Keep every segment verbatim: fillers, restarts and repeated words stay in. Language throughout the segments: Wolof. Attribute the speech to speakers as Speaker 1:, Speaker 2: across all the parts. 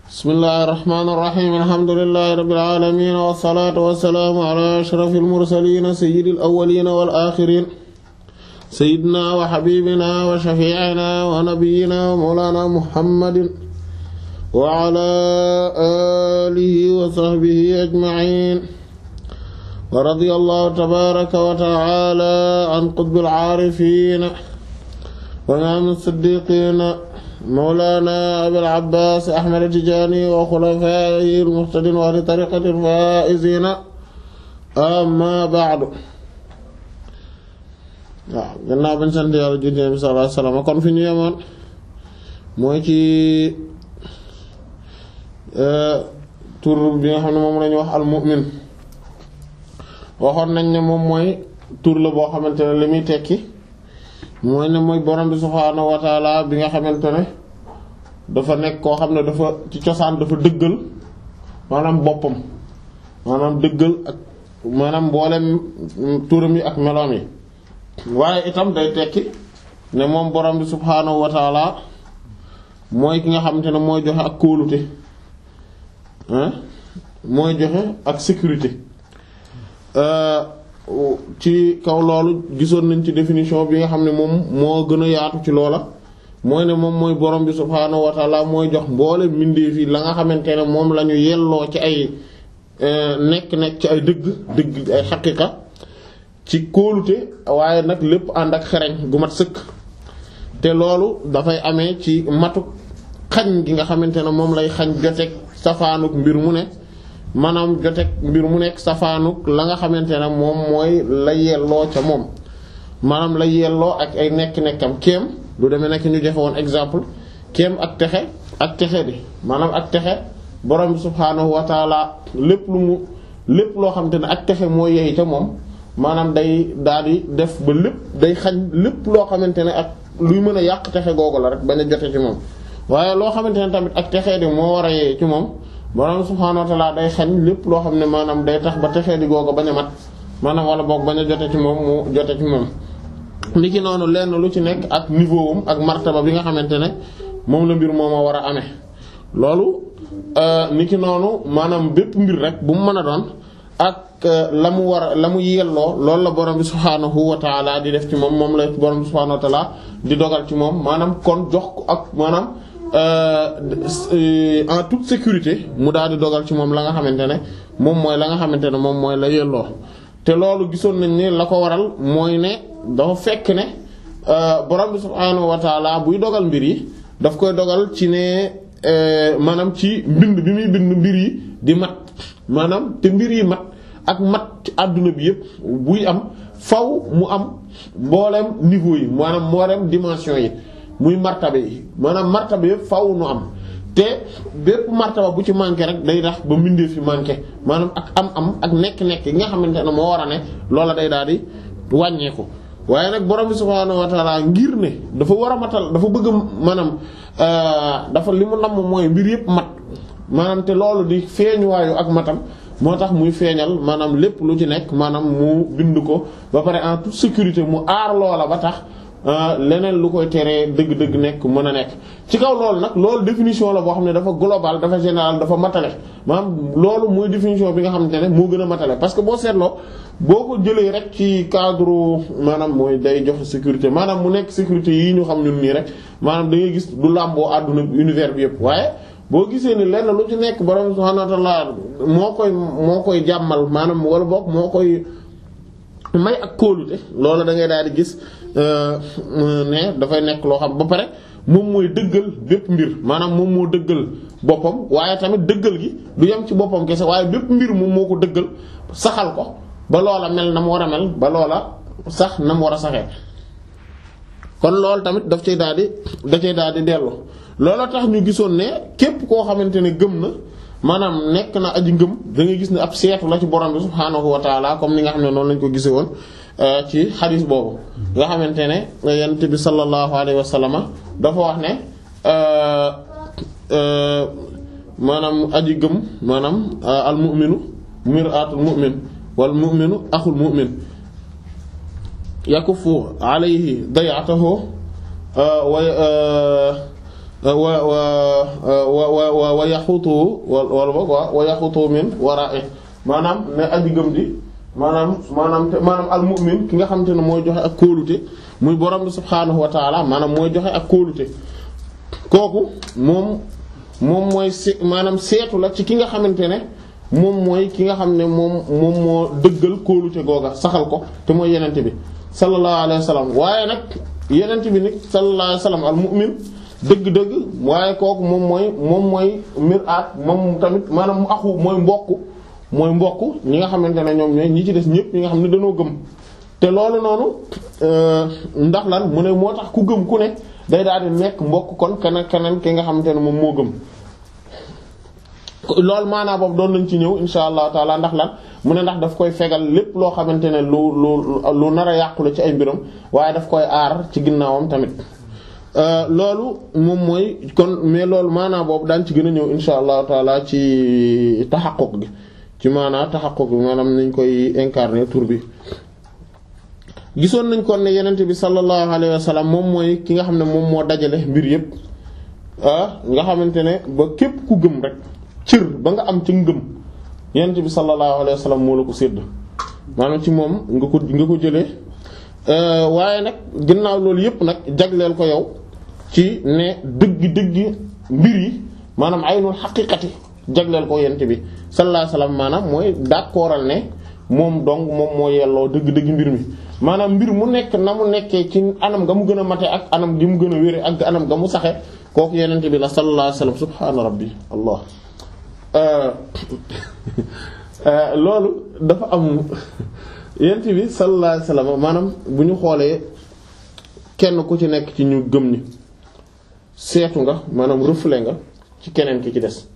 Speaker 1: bismillahir rahmanir rahim alhamdulillahi rabbil alamin wassalatu wassalamu ala ashrafil mursalin sayyidil awwalin wal akhirin sayyidina wa habibina wa shafi'ina wa nabiyyina wa mawlana muhammadin wa ala alihi wa sahbihi ajma'in wa radiyallahu tabaraka wa ta'ala an qutbil arifin wa imam as-siddiqin mawlana abil abbas ahmad tijani wa khulafaihi al-muhtadin wa li tariqati al-faizin amma ba'du. waaw gannaaw bañ sant yàlla junni bi sallallahu alayhi wasallam kon fi ñu yemoon mooy ci tur bi nga xam ne moom lañu wax al-mu'min waxoon nañ ne moom mooy tur la boo xamante ne li muy tekki mooy ne mooy borom bi subhaanahu wa taala bi nga xamante ne dafa nekk koo xam ne dafa ci cosaan dafa dëggal maanaam boppam maanaam dëggal ak maanaam mboolem turam yi ak meloom yi waaye itam day tekki ne moom borom bi subhaanahu wa taala mooy ki nga xamante ne mooy joxe ak kóolute mooy joxe ak sécurité. ci kaw loolu gisoon nañ ci définition bi nga xam ne moom moo gën a yaatu ci loola mooy ne moom mooy borom bi subhaanahu wa taala mooy jox mboole mbindeef yi la nga xamante ne moom la ñu yelloo ci ay nekk-nekk ci ay dëgg dëgg ay xaqiqa ci kóolute waaye nag lépp ànd ak xereñ gu mat sëkk te loolu dafay amee ci matuk xañ gi nga xamante ne moom lay xañ joteeg safaanuk mbir mu ne maanaam joteeg mbir mu nekk safaanuk la nga xamante ne moom mooy la yelloo ca moom maanaam la yelloo ak ay nekk-nekkam kéem lu demee nekk ñu joxe woon exemple kéem ak texe ak texe bi maanaam ak texe borom bi subhaanahu wa taala lépp lu mu lépp loo xamante ne ak texe moo yey ca moom maanaam day daal di def ba lépp day xañ lépp loo xamante ne ak luy mën a yàq texe googu la rek bañ a jote ci moom waaye loo xamante ne tamit ak texe di moo war a yey ci moom borom subhaanahu wa ta'ala day xañ lépp loo xam ne maanaam day tax ba texee di googu bañ a mat maanaam wala boog bañ a jote ci moom mu jote ci moom ni ki noonu lenn lu ci nekk ak niveau am ak martaba bi nga xamante ne moom la mbir moom a war a amee loolu ni ki noonu maanaam bépp mbir rek bu mu mën a doon ak la mu war a la mu yelloo loolu la borom bi subhaanahu wa ta'ala di def ci moom moom la borom bi subhaanahu wa ta'ala di dogal ci moom maanaam kon jox ko ak maanaam en toute sécurité mu daal di dogal ci moom la nga xamante ne moom mooy la nga xamante ne moom mooy la yelloo te loolu gisoon nañ ne la ko waral mooy ne dafa fekk ne borom bi subhaanahu wa taala buy dogal mbir yi daf koy dogal ci ne maanaam ci mbind bi muy bind mbir yi di mat maanaam te mbir yi mat ak mat ci àdduna bi yépp buy am faw mu am mboolem niveau yi maanaam mboolem dimension yi muy martaba yi maanaam martaba yëpp faaw nu am te bépp martaba bu ci manqué rek day tax ba mbindeef fi manqué maanaam ak am-am ak nekk-nekk yi nga xamante ne moo war a ne loola day daal di wàññeeku. waaye nag borom bi subhaanahu wa taala ngir ne dafa war a matal dafa bëgg maanaam dafa li mu namm mooy mbir yëpp mat maanaam te loolu di feeñuwaayu ak matam moo tax muy feeñal maanaam lépp lu ci nekk maanaam mu bind ko ba pare en toute sécurité mu aar loola ba tax. leneen lu koy teree dëgg-dëgg nekk mën a nekk ci kaw loolu nag loolu définition la boo xam ne dafa global dafa général dafa matale maanaam loolu mooy définition bi nga xamante ne moo gën a matale parce que boo seetloo boo ko jëlee rek ci cadre maanaam mooy day joxe sécurité maanaam mu nekk sécurité yi ñu xam ñun nii rek maanaam da ngay gis du làmboo àdduna univers bi yëpp waaye boo gisee ni lenn lu ci nekk borom subhanahu wa ta'ala moo koy moo koy jàmmal maanaam wala boog moo koy may ak kóolute loolu da ngay daal di gis ne dafay nekk loo xam ba pare moom mooy dëggal bépp mbir maanaam moom moo dëggal boppam waaye tamit dëggal gi du yem ci boppam kese waaye bépp mbir moom moo ko dëggal saxal ko ba loola mel na mu war a mel ba loola sax na mu war a saxee kon loolu tamit daf cay daal di da cay daal di dellu looloo tax ñu gisoon ne képp koo xamante ne gëm na maanaam nekk na aji ngëm da ngay gis ne ab seetu la ci borom bi subhaanahu wa taala comme ni nga xam ne noonu lañ ko gisee woon ci xadis boobu nga xamante ne yonent bi sallallahu alayhi wa sallam dafa wax ne maanaam aji gëm maanaam al mu'minu mir'atul mu'min wal mu'minu axul mu'min yakuffu alayhi day'atahu wa wa wa wa wa yaxutu wala boog wa wa yaxutu min wara'i maanaam ne aji gëm di maanaam maanaam te maanaam al mu'min ki nga xamante ne mooy joxe ak kóolute muy borom bi subhaanahu wa taala maanaam mooy joxe ak kóolute kooku moom moom mooy se maanaam seetu la ci ki nga xamante ne moom mooy ki nga xam ne moom moom moo dëggal kóolute googa saxal ko te mooy yenente bi sallallahu alayhi wa sallam waaye nag yenente bi nag sallallahu alayhi wa sallam al mu'min dëgg-dëgg waaye kooku moom mooy moom mooy miraat moom tamit maanaam mu axu mooy mbokk mooy mbokk ñi nga xamante ne ñoom ñooy ñi ci des ñëpp ñi nga xam ne dañoo gëm te loolu noonu ndax lan mu ne moo tax ku gëm ku ne day daal di nekk mbokk kon keneen keneen ki nga xamante ne moom moo gëm loolu maanaam boobu doon nañ ci ñëw insha allahu taala ndax lan mu ne ndax daf koy fegal lépp loo xamante ne lu lu lu nar a yàqule ci ay mbiram waaye daf koy aar ci ginnaawam tamit loolu moom mooy kon mais loolu maanaam boobu daan ci gën a ñëw insha allahu taala ci taxaquq gi ci maanaam taxaquq bi maanaam nañ koy incarner tur bi gisoon nañ kon ne yenente bi sallallahu alayhi wa sallam moom mooy ki nga xam ne moom moo dajale mbir yépp nga xamante ne ba képp ku gëm rek cër ba nga am ci ngëm yenente bi sallallahu alayhi wa sallam moo la ko sédd maanaam ci moom nga ko nga ko jëlee waaye nag ginnaaw loolu yépp nag jagleel ko yow ci ne dëgg dëgg mbir yi maanaam aynul xaqiqati jagleel ko yenente bi sallallahu alayhi wa sallam maanaam mooy d'accordal ne moom dong moom moo yelloo dëgg-dëgg mbir mi maanaam mbir mu nekk na mu nekkee ci anam nga mu gën a mate ak anam gi mu gën a wére ak anam nga mu saxe kooku yenente bi la sallallahu alayhi wa sallam subhaana rabbi allah loolu dafa am yenente bi sallallahu alayhi wa sallam maanaam bu ñu xoolee kenn ku ci nekk ci ñu gëm ni seetu nga maanaam reflet nga ci keneen ki ci des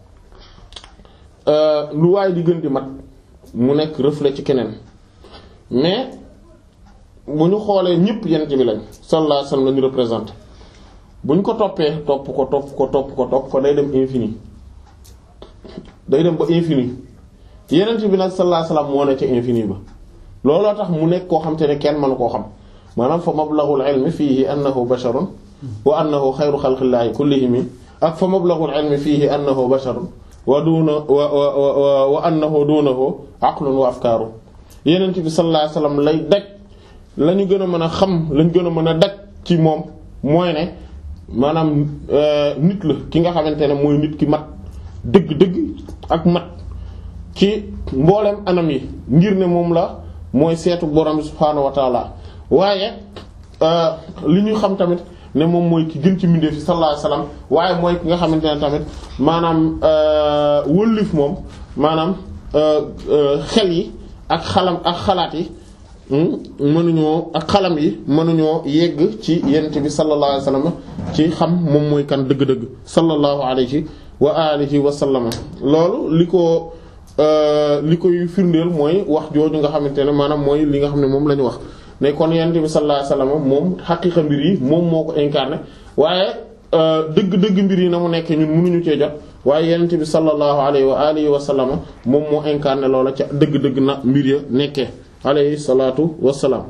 Speaker 1: lu waay di gën di mat mu nekk reflet ci keneen mais bu ñu xoolee ñëpp yenente bi lañ sallallahu alayhi wasallam lañu représenté bu ñu ko toppee topp ko topp ko topp ko topp ko day dem infini day dem ba infini yenente bi nag sallallahu alayhi wasallam moo ne ca infini ba looloo tax mu nekk koo xam te ne kenn mënu koo xam maanaam fa mablaghul ilmi fiihi annahu basharun wa annahu xayru xalqillaahi kullihim ak fa mablaghul ilmi fiihi annahu basharun wa duna wa wa wa annahu dunahu aqlun wa afkaaru yenent bi sallallahu alayhi wasallam lay daj la ñu gën a mën a xam lañ gën a mën a daj ci moom mooy ne maanaam nit la ki nga xamante ne mooy nit ki mat dëgg-dëgg ak mat ci mboolem anam yi ngir ne moom la mooy seetu borom bi subhaanahu wa taala waaye li ñu xam tamit ne moom mooy ki gën ci mbindeef fi sallallahu alayhi wasallam waaye mooy ki nga xamante ne tamit maanaam wëllif moom maanaam xel yi ak xalam ak xalaat yi mënuñoo ak xalam yi mënuñoo yegg ci yent bi sallallahu alayhi wasallam ci xam moom mooy kan dëgg-dëgg sallallahu alayhi wa alihi wa sallam loolu li ko li koy firndeel mooy wax jooju nga xamante ne maanaam mooy li nga xam ne moom la ñu wax ne kon yent bi sallallahu alayhi wasallam moom xaqiiqa mbir yi moom moo ko incarné waaye dëgg-dëgg mbir yi na mu nekk ñun mënuñu cee jot waaye yent bi sallallahu alayhi wa alihi wa sallam moom moo incarné loola ca dëgg-dëgg na mbir ya nekkee alayhi salaatu wassalaam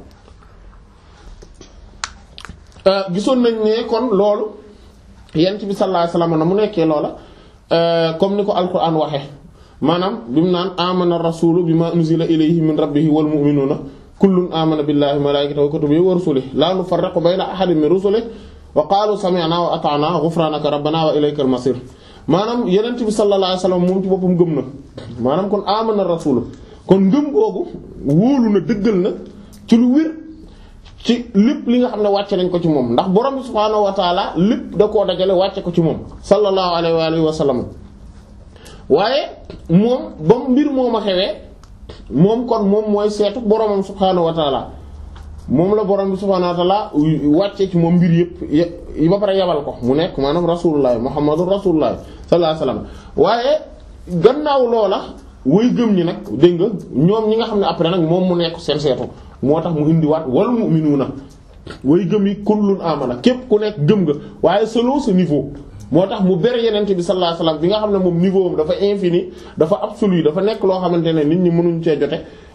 Speaker 1: gisoon nañ ne kon loolu yent bi sallallahu alayhi wasallam na mu nekkee loola comme ni ko alquran waxe maanaam bi mu naan amana rasulu bima unzila ilayhi min rabbihi wal mu'minuna kullun amana billahi wa malaikatihi wa kutubihi wa rusulihi la nufarriqu bayna ahadin min rusulihi wa qalu sami'na wa ata'na ghufranaka rabbana wa ilaykal masir maanaam yonent bi sallallahu alayhi wasallam moom ci boppam gëm na maanaam kon amana rasulu kon ngëm googu wóolu na dëggal na ci lu wér ci lépp li nga xam ne wàcce nañ ko ci moom ndax borom bi subhaanahu wa taala lépp da koo dajale wàcce ko ci moom sallallahu alayhi wa alihi wa sallam waaye moom ba mbir moom a xewee moom kon moom mooy seetu boromam subhaanahu wa taala moom la borom bi subhaanahu wa taala wàcce ci moom mbir yëpp yi ba pare yabal ko mu nekk maanaam rasulullah muhammadur rasulullah sallallahu alayhi wa sallam waaye gannaaw loola way gëm ñi nag dégg nga ñoom ñi nga xam ne après nag moom mu nekk seen seetu moo tax mu indiwaat wal mu'minuuna way gëm yi kullun amana képp ku nekk gëm nga waaye selon ce niveau moo tax mu bere yenente bi sallallahu alayhi wasallam bi nga xam ne moom niveau am dafa infini dafa absolu dafa nekk loo xamante ne nit ñi mënuñ cee jote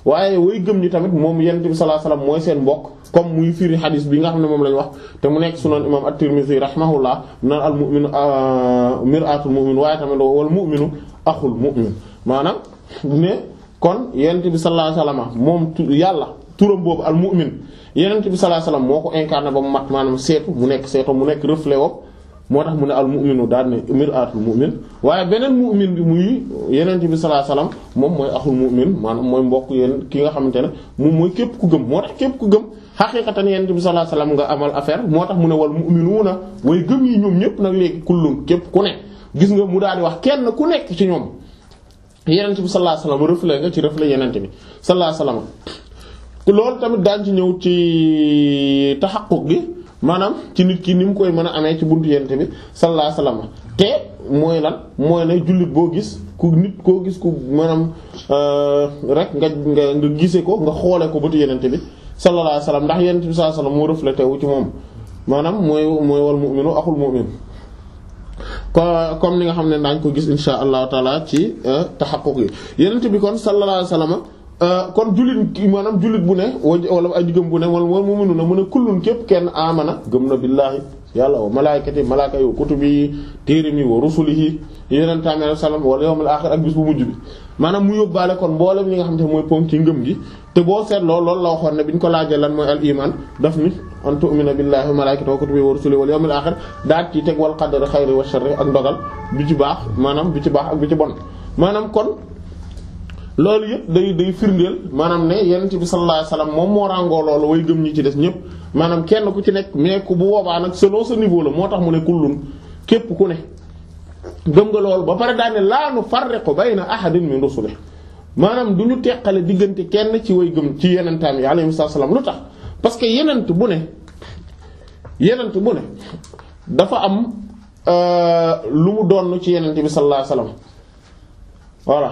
Speaker 1: waaye way gëm ñi tamit moom yonent bi sallallahu alayhi wasallam mooy seen mbokk comme muy firi xadis bi nga xam ne moom lañ wax te mu nekk sunan imam at-Tirmidhi rahimahullah naan al mu'minu mir'atul mu'min waaye tamit wal mu'minu axul mu'min maanaam ne kon yonent bi sallallahu alayhi wasallam moom yàlla turam boobu al mu'min yonent bi sallallahu alayhi wasallam moo ko incarné ba mu mat maanaam seetu mu nekk seetu mu nekk reflet wam moo tax mu ne al mu'minu daal ne mir'atul mu'min waaye beneen mu'min bi muy yonent bi sallallahu alayhi wasallam moom mooy axul mu'min maanaam mooy mbokk yéen ki nga xamante ne moom mooy képp ku gëm moo tax képp ku gëm xaqiiqatan yonent bi sallallahu alayhi wasallam nga amal affaire moo tax mu ne wal mu'minuuna way gëm yi ñoom ñëpp nag léegi kullun képp ku ne gis nga mu daal di wax kenn ku nekk ci ñoom yonent bi sallallahu alayhi wasallam reflet nga ci reflet yonent bi sallallahu alayhi wasallam loolu tamit daan ci ñëw ci taxaqquq gi maanaam ci nit ki ni mu koy mën a amee ci buntu yonent bi sallallahu alayhi wasallam te mooy lan mooy ne jullit boo gis ku nit koo gis ku maanaam rek nga nga nga gisee ko nga xoolee ko bëtu yonent bi sallallahu alayhi wasallam ndax yonent bi sallallahu alayhi wasallam moo reflété wu ci moom maanaam mooy mooy wal mu'minu axul mu'min comme ni nga xam ne daañu ko gis insha allahu taala ci taxaqquq yi yonent bi kon sallallahu alayhi wasallam kon jullit maanaam jullit bu ne wala ay gëm bu ne wala mu mënu na mu ne kullun képp kenn amana gëm na billaahi yàlla wa malaayikati malaaka yi wa kutubi téereem yi wa rusulihi yeneen tamit sallam wala yawmil aaxir ak bis bu mujj bi maanaam mu yóbbaale kon mboolem li nga xam te mooy ponk ci ngëm gi te boo seetloo loolu la waxoon ne bi ñu ko laajee lan mooy al iman daf ni an tu'mina billaahi wa malaayikati wa kutubi wa rusulihi wal yawmil aaxir daal ci teg wal qadari xayri wa sharri ak ndogal bi ci baax maanaam bi ci baax ak bi ci bon maanaam kon loolu yëpp day day firndeel maanaam ne yonent bi sallallahu alayhi wasallam moom moo ràngoo loolu way gëm ñi ci des ñëpp maanaam kenn ku ci nekk mais ku bu boobaa nag selon sa niveau la moo tax mu ne kullun képp ku ne gëm nga loolu ba pare daane laa nufarriqu bayna ahadin min rusulihi maanaam du ñu teqale diggante kenn ci way gëm ci yenentaam yi alayhi salaam lu tax parce que yenent bu ne yenent bu ne dafa am lu mu doon ci yenent bi sallallahu alayhi wasallam voilà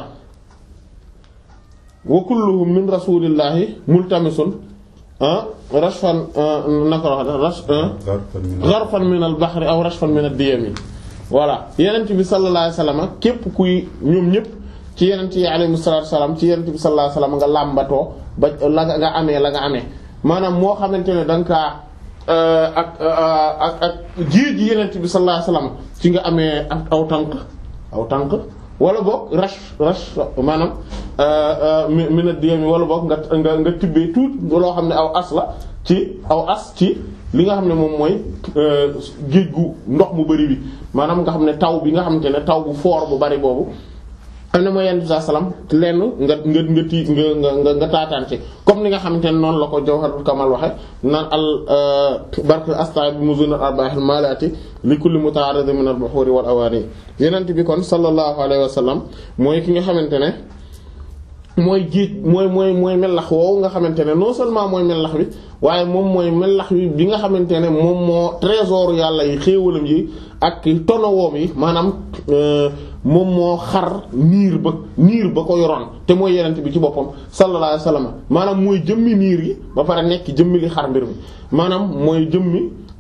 Speaker 1: wa kulluhum min rasulillahi multamisun rashfan naka la wax gharfan min al bahri aw rashfan min ad diyami voilà yenent bi sallallahu alayhi wasallam képp kuy ñoom ñëpp ci yenent yi alayhi salaatu wasallam ci yenent bi sallallahu alayhi wasallam nga làmbatoo ba la nga amee la nga amee maanaam moo xamante ne da nga kaa ak ak ak jiit ji yenent bi sallallahu alayhi wasallam ci nga amee ak aw tànk aw tànk wala boog rash rash maanaam mina diyami wala boog nga nga nga tibbee tuut loo xam ne aw as la ci aw as ci li nga xam ne moom mooy géej gu ndox mu bari bi maanaam nga xam ne taw bi nga xamante ne taw bu foor bu bari boobu am na mooy yenn saa salaam lenn nga nga nga ti nga nga nga taataan ci comme ni nga xamante ne noonu la ko Jawharatul Kamal waxe naan al barke asta bi muzun al arbahil malati li kulli muta'arrid min al buhuri wal awani yenent bi kon sallallahu alayhi wa sallam mooy ki nga xamante ne mooy jiit mooy mooy mooy melax woowu nga xamante ne non seulement mooy melax bi waaye moom mooy melax bi bi nga xamante ne moom moo trésor yàlla yi xéewalam yi ak tonowoom yi maanaam moom moo xar niir ba niir ba ko yoroon te mooy yenent bi ci boppam sallallahu alayhi wasallam maanaam mooy jëmmi niir yi ba pare nekk jëmmi li xar mbir mi maanaam mooy jëmmi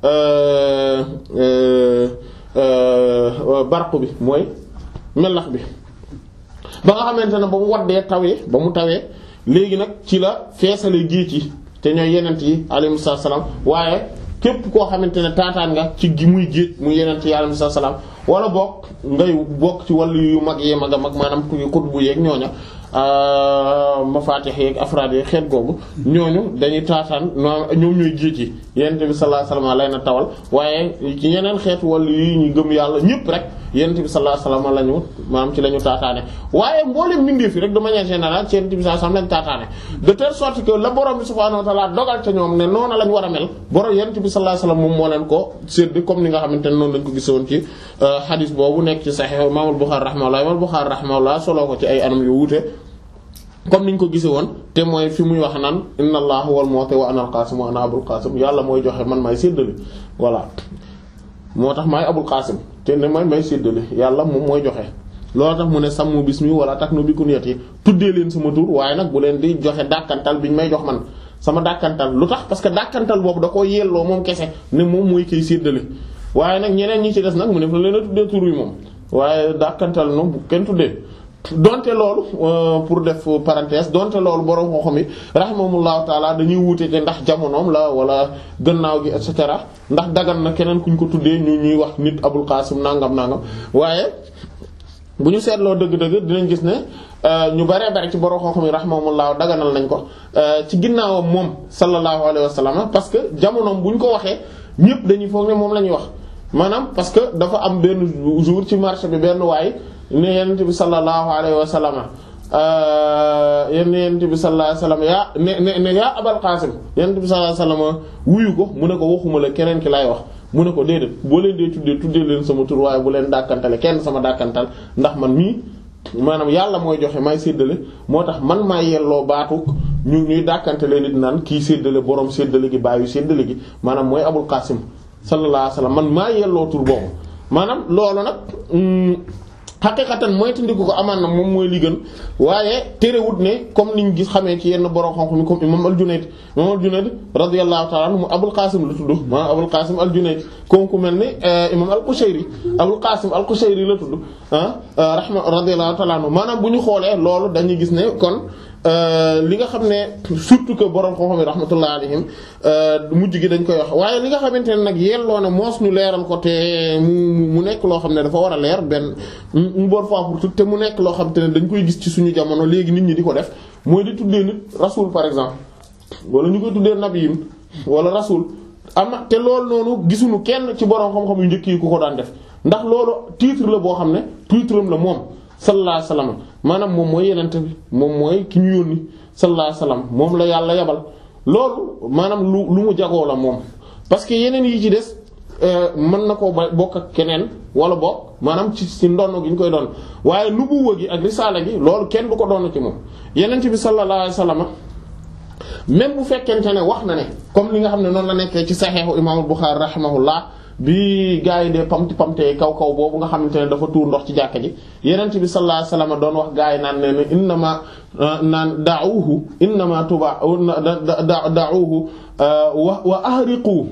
Speaker 1: barqu bi mooy melax bi ba nga xamante ne ba mu waddee tawee ba mu tawee léegi nag ci la feesale géej yi te ñooy yenent yi alayhi salaam waaye képp koo xamante ne taataan nga ci gi muy géej muy yenent yi alayhi salaam wala bokk ngay bokk ci wàllu yu mag yee mag a mag maanaam ku kut bu yeeg ñooña mafatih yeeg afraad yeeg xeet googu ñooñu dañuy taataan ñoom ñooy géej yi yenent bi sallallahu alayhi wasallam lay na tawal waaye ci yeneen xeetu wàllu yi ñu gëm yàlla ñëpp rek yenent bi sallallahu alayhi wasallam lañu maanaam ci la ñu taataane waaye mboolem mbindeef yi rek de manière générale ci yenent bi sallallahu alayhi wasallam lañu taataane de telle sorte que la borom bi subhaanahu wa ta'ala dogal ca ñoom ne noonu lañ war a mel borom yenent bi sallallahu alayhi wasallam moom moo leen ko sédd comme ni nga xamante ne noonu lañ ko gisoon ci hadith boobu nekk ci Sahih Imam Bukhari rahimahullah Imam Bukhari rahimahullah solo ko ci ay anam yu wuute comme niñ ko gisee woon te mooy fi muy wax naan inna allaha huwal mu'ti wa ana al-qasim wa ana abul qasim yàlla mooy joxe man may séddale voilà moo tax maay abul qasim te ne may may séddale yàlla moom mooy joxe loolu tax mu ne sammu bismi wala taknu bi kunyati tuddee leen sama tur waaye nag bu leen di joxe dàkkantal biñ may jox man sama dàkkantal lu tax parce que dàkkantal boobu da koo yelloo moom kese ne moom mooy koy séddale waaye nag ñeneen ñi ci des nag mu ne fa leen a tuddee tur yi moom waaye dàkkantal noonu bu kenn tuddee donte loolu pour def parenthèse donte loolu borom xam-xam yi rahimahumullahu taala dañuy wuute te ndax jamonoom la wala gannaaw gi et cetera ndax dagan na keneen kuñ ko tuddee ñu ñuy wax nit Abul Qasim nangam nangam waaye bu ñu seetloo dëgg-dëgg dinañ gis ne ñu baree bari ci borom xam-xam yi rahimahumullahu daganal nañ ko ci ginnaawam moom sallallahu alayhi wa sallam parce que jamonoom bu ñu ko waxee ñëpp dañuy foog ne moom la ñuy wax maanaam parce que dafa am benn jour ci marché bi benn waay. ne yonent bi sallallahu alayhi wa sallam yenn yonent bi sallallahu alayhi wa sallam yaa ne ne ne yaa Abal Qaasim yonent bi sallallahu alayhi wa sallam wuyu ko mu ne ko waxuma la keneen ki laay wax mu ne ko déedéet boo leen dee tuddee tuddee leen sama tur waaye bu leen dàkkantale kenn sama dàkkantal ndax man mii maanaam yàlla mooy joxe may séddale moo tax man maa yelloo baatu ñu ñuy dàkkantale nit naan kii séddale borom séddale gi bàyyi séddale gi maanaam mooy Abul Qaasim sallallahu alayhi wa sallam man maa yelloo tur boobu maanaam loolu nag. xaqiqatan mooy tandiku ko amaan na moom mooy li gën waaye terewut ne comme niñ gis xamee ci yenn borom xam-xam comme imam al-Junayd imam al-Junayd radiyallahu ta'ala anhu Abul Qasim la tudd ma Abul Qasim al-Junayd comme ku mel ni imam al-Qushayri Abul Qasim al-Qushayri la tudd ah rahma radiyallahu ta'ala anhu maanaam bu ñu xoolee loolu dañuy gis ne kon li nga xam ne surtout que borom xam-xam yi rahmatullahi alayhim mujj gi dañ koy wax waaye li nga xamante ne nag yelloo na moos ñu leeral ko te mu mu nekk loo xam ne dafa war a leer benn une bonne fois pour tout te mu nekk loo xam te ne dañ koy gis ci suñu jamono léegi nit ñi di ko def mooy di tuddee nit rasul par exemple wala ñu koy tuddee nabiyin wala rasul am na te loolu noonu gisuñu kenn ci borom xam-xam yu njëkk yi ku ko daan def ndax loolu titre la boo xam ne titre am la moom sallallahu alayhi wasallam maanaam moom mooy yenente bi moom mooy ki ñu yónni sallallahu alayhi wasallam moom la yàlla yabal loolu maanaam lu lu mu jagoo la moom parce que yeneen yi ci des mën na koo ba bokk ak keneen wala bokk maanaam ci ci ndono gi ñu koy doon waaye nubuwa gi ak risaala gi loolu kenn du ko doon ci moom yenente bi sallallahu alayhi wasallam même bu fekkente ne wax na ne comme li nga xam ne noonu la nekkee ci saxiixu imaamul Buxaari rahimahullah bi gaa yi de pamti pamtee kaw kaw boobu nga xamante ne dafa tuur ndox ci jàkka ji yenent bi sallallahu alayhi wasallam doon wax gaa yi naan ne ne innama naan da'uhu innama tuba da'uhu wa wa ahriqu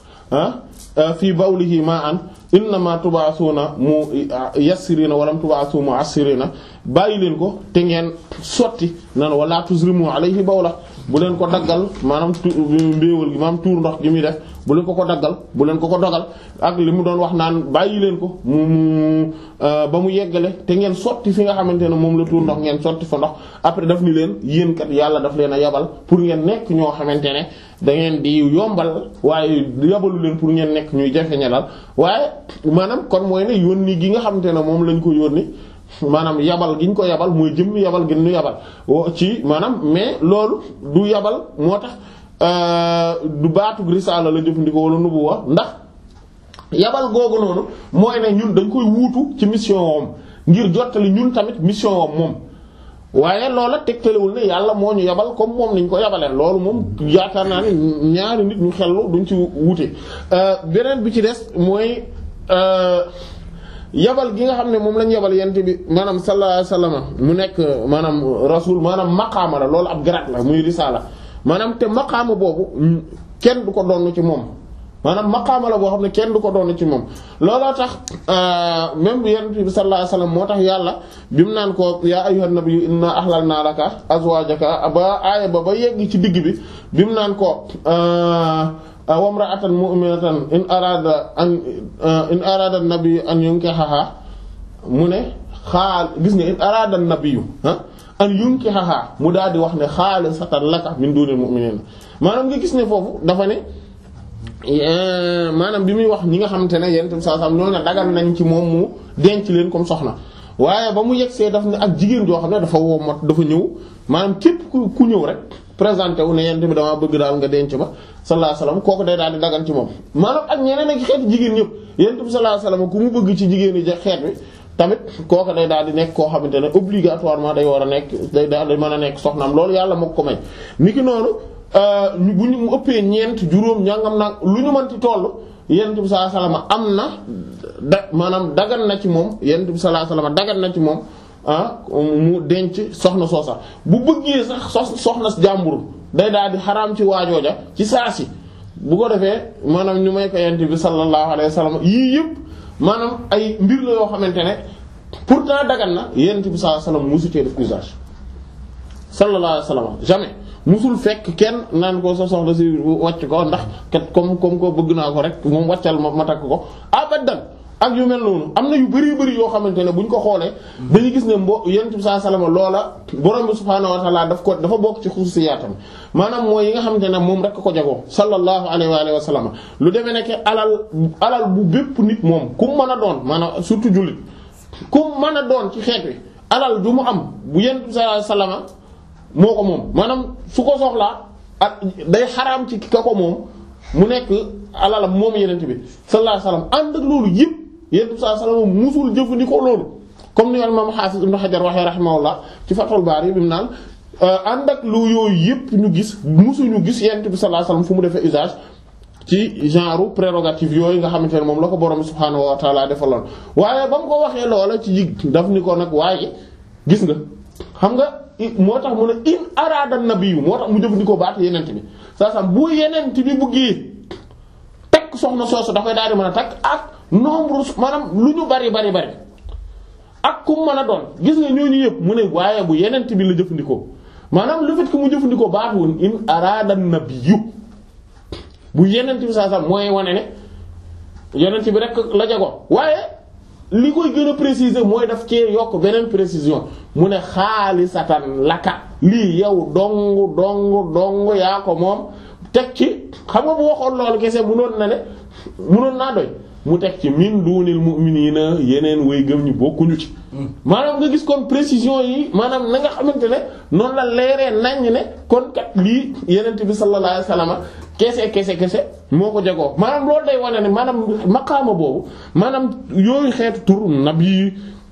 Speaker 1: fi bawlihi ma'an innama tub'asuna mu yassirina walam tub'asu mu'assirina bàyyi leen ko te ngeen sotti nan wala tuzrimu alayhi bawla bu leen ko daggal maanaam mbéewal gi maanaam tuur ndox gi muy def bu leen ko ko daggal bu leen ko ko dogal ak li mu doon wax naan bàyyi leen ko mu mu ba mu yeggale te ngeen sotti fi nga xamante ne moom la tuur ndox ngeen sotti fa ndox après daf ni leen yéen kat yàlla daf leen a yabal pour ngeen nekk ñoo xamante ne da ngeen di yombal waaye yabalu leen pour ngeen nekk ñuy jafeñalal waaye maanaam kon mooy ne yónni gi nga xamante ne moom lañ ko yónni maanaam yabal gi ñu ko yabal mooy jëm yabal gi ñu yabal ci maanaam mais loolu du yabal moo tax du baatu risaala la jëfandikoo wala nubuwa ndax yabal googu noonu mooy ne ñun dañ koy wuutu ci mission woom ngir jottali ñun tamit mission woom moom waaye loola tegtalewul ne yàlla moo ñu yabal comme moom niñ ko yabalee loolu moom yaakaar naa ne ñaari nit ñu xellu duñ ci wuute beneen bi ci des mooy yabal gi nga xam ne moom lañ yabal yent bi maanaam sallallahu alayhi wasallam mu nekk maanaam rasul maanaam maqaama la loolu ab grade la muy risaala maanaam te maqaama boobu kenn du ko doon ci moom maanaam maqaama la boo xam ne kenn du ko doon ci moom looloo tax même yent bi sallallahu alayhi wasallam moo tax yàlla bi mu naan ko yaa ayyuhan nabiyyu inna ahlalna laka azwaajaka ba aaya ba ba yegg ci digg bi bi mu naan ko wamra'atan mu'minatan in arada an in arada an-nabiyyu an yunkihaha mu ne xaal gis nga in arada an-nabiyyu an yunkihaha mu daal di wax ne xaalisatan laka min dunil mu'minin maanaam nga gis ne foofu dafa ne maanaam bi muy wax ñi nga xamante ne yenn saa saa ñoo ne dagal nañ ci moom mu denc leen comme soxna waaye ba mu yegsee daf ne ak jigéen joo xam ne dafa woo mot dafa ñëw maanaam képp ku ku ñëw rek présenté wu ne yent bi damaa bëgg daal nga denc ma sallallahu alayhi wasallam kooku day daal di dagan ci moom maanaam ak ñeneen ak xeeti jigéen ñëpp yent bi sallallahu alayhi wasallam ku mu bëgg ci jigéen yi xeet bi tamit kooku day daal di nekk koo xamante ne obligatoirement day war a nekk day daal di mën a nekk soxnaam loolu yàlla moo ko may niki noonu ñu bu ñu mu ëppee ñeent juróom ñangam nag lu ñu mënti toll yent bi sallallahu alayhi wasallam am na da maanaam dagan na ci moom yent bi sallallahu alayhi wasallam dagan na ci moom ah mu denc soxna soosa bu bëggee sax soxna jàmbur day daal di xaraam ci waajooja ci saa si bu ko defee maanaam ñu may ko yent bi sallallahu alayhi wasallam yii yëpp maanaam ay mbir la yoo xamante ne pourtant dagan na yonent bi sallallahu alayhi wasallam musu cee def usage sallallahu alayhi wasallam jamais musul fekk kenn naan ko sa soxla si wàcc ko ndax kat comme comme ko bëgg naa ko rek moom wàccal ma ma takk ko abadan ak yu mel noonu am na yu bari bari yoo xamante ne bu ñu ko xoolee dañuy gis ne mbo yonent bi sallallahu alayhi wasallam loola borom bi subhaanahu wa ta'ala daf ko dafa bokk ci xususiyaatam maanaam mooy yi nga xamante ne moom rek ko jagoo sallallahu alayhi wa alihi wa sallam lu demee nekk alal alal bu bépp nit moom ku mën a doon maanaam surtout jullit ku mën a doon ci xeet wi alal du mu am bu yonent bi sallallahu alayhi wasallam moo ko moom maanaam su ko soxlaa ak day xaraam ci ka ko moom mu nekk alalam moom yonent bi sallallahu alayhi wasallam ànd ak loolu yëpp yonent bi sallallahu alayhi wasallam musul jëfandikoo loolu comme ni Imam Hafiz Ibn Hajar waxee rahimahullah ci Fathul Bari bi mu naan ànd ak lu yooyu yëpp ñu gis musuñu gis yonent bi sallallahu alayhi wasallam fu mu defee usage ci genre prérogative yooyu nga xamante ne moom la ko borom subhaanahu wa ta'ala defaloon waaye ba mu ko waxee loola ci yig daf ni ko nag waaye gis nga xam nga moo tax mu ne in araada nabiyyu moo tax mu jëfandikoo baat yenent bi saa sam bu yenent bi buggee takk soxna soosu dafay daal di mën a takk ak nombre maanaam lu ñu bari bari bari ak ku mën a doon gis nga ñooñu yëpp mu ne waaye bu yenent bi la jëfandikoo maanaam le fait que mu jëfandikoo baat woon in araada nabiyyu bu yenent bi saa sam mooy wane ne yenent bi rek la jago waaye li koy gën a préciser mooy daf cee yokk beneen précision mu ne xaalisatan laka lii yow dong dong dong yaa ko moom teg ci xam nga bu waxoon loolu kese munoon na ne munoon naa doy mu teg ci min duunil mu'minina yeneen way gëm ñi bokkuñu ci maanaam nga gis kon précision yi maanaam na nga xamante ne noonu la leeree naññ ne kon kat lii yenent bi sallallahu alayhi wasallam kese kese kese moo ko jagoo maanaam loolu day wane ne maanaam maqaama boobu maanaam yooyu xeetu tur nabi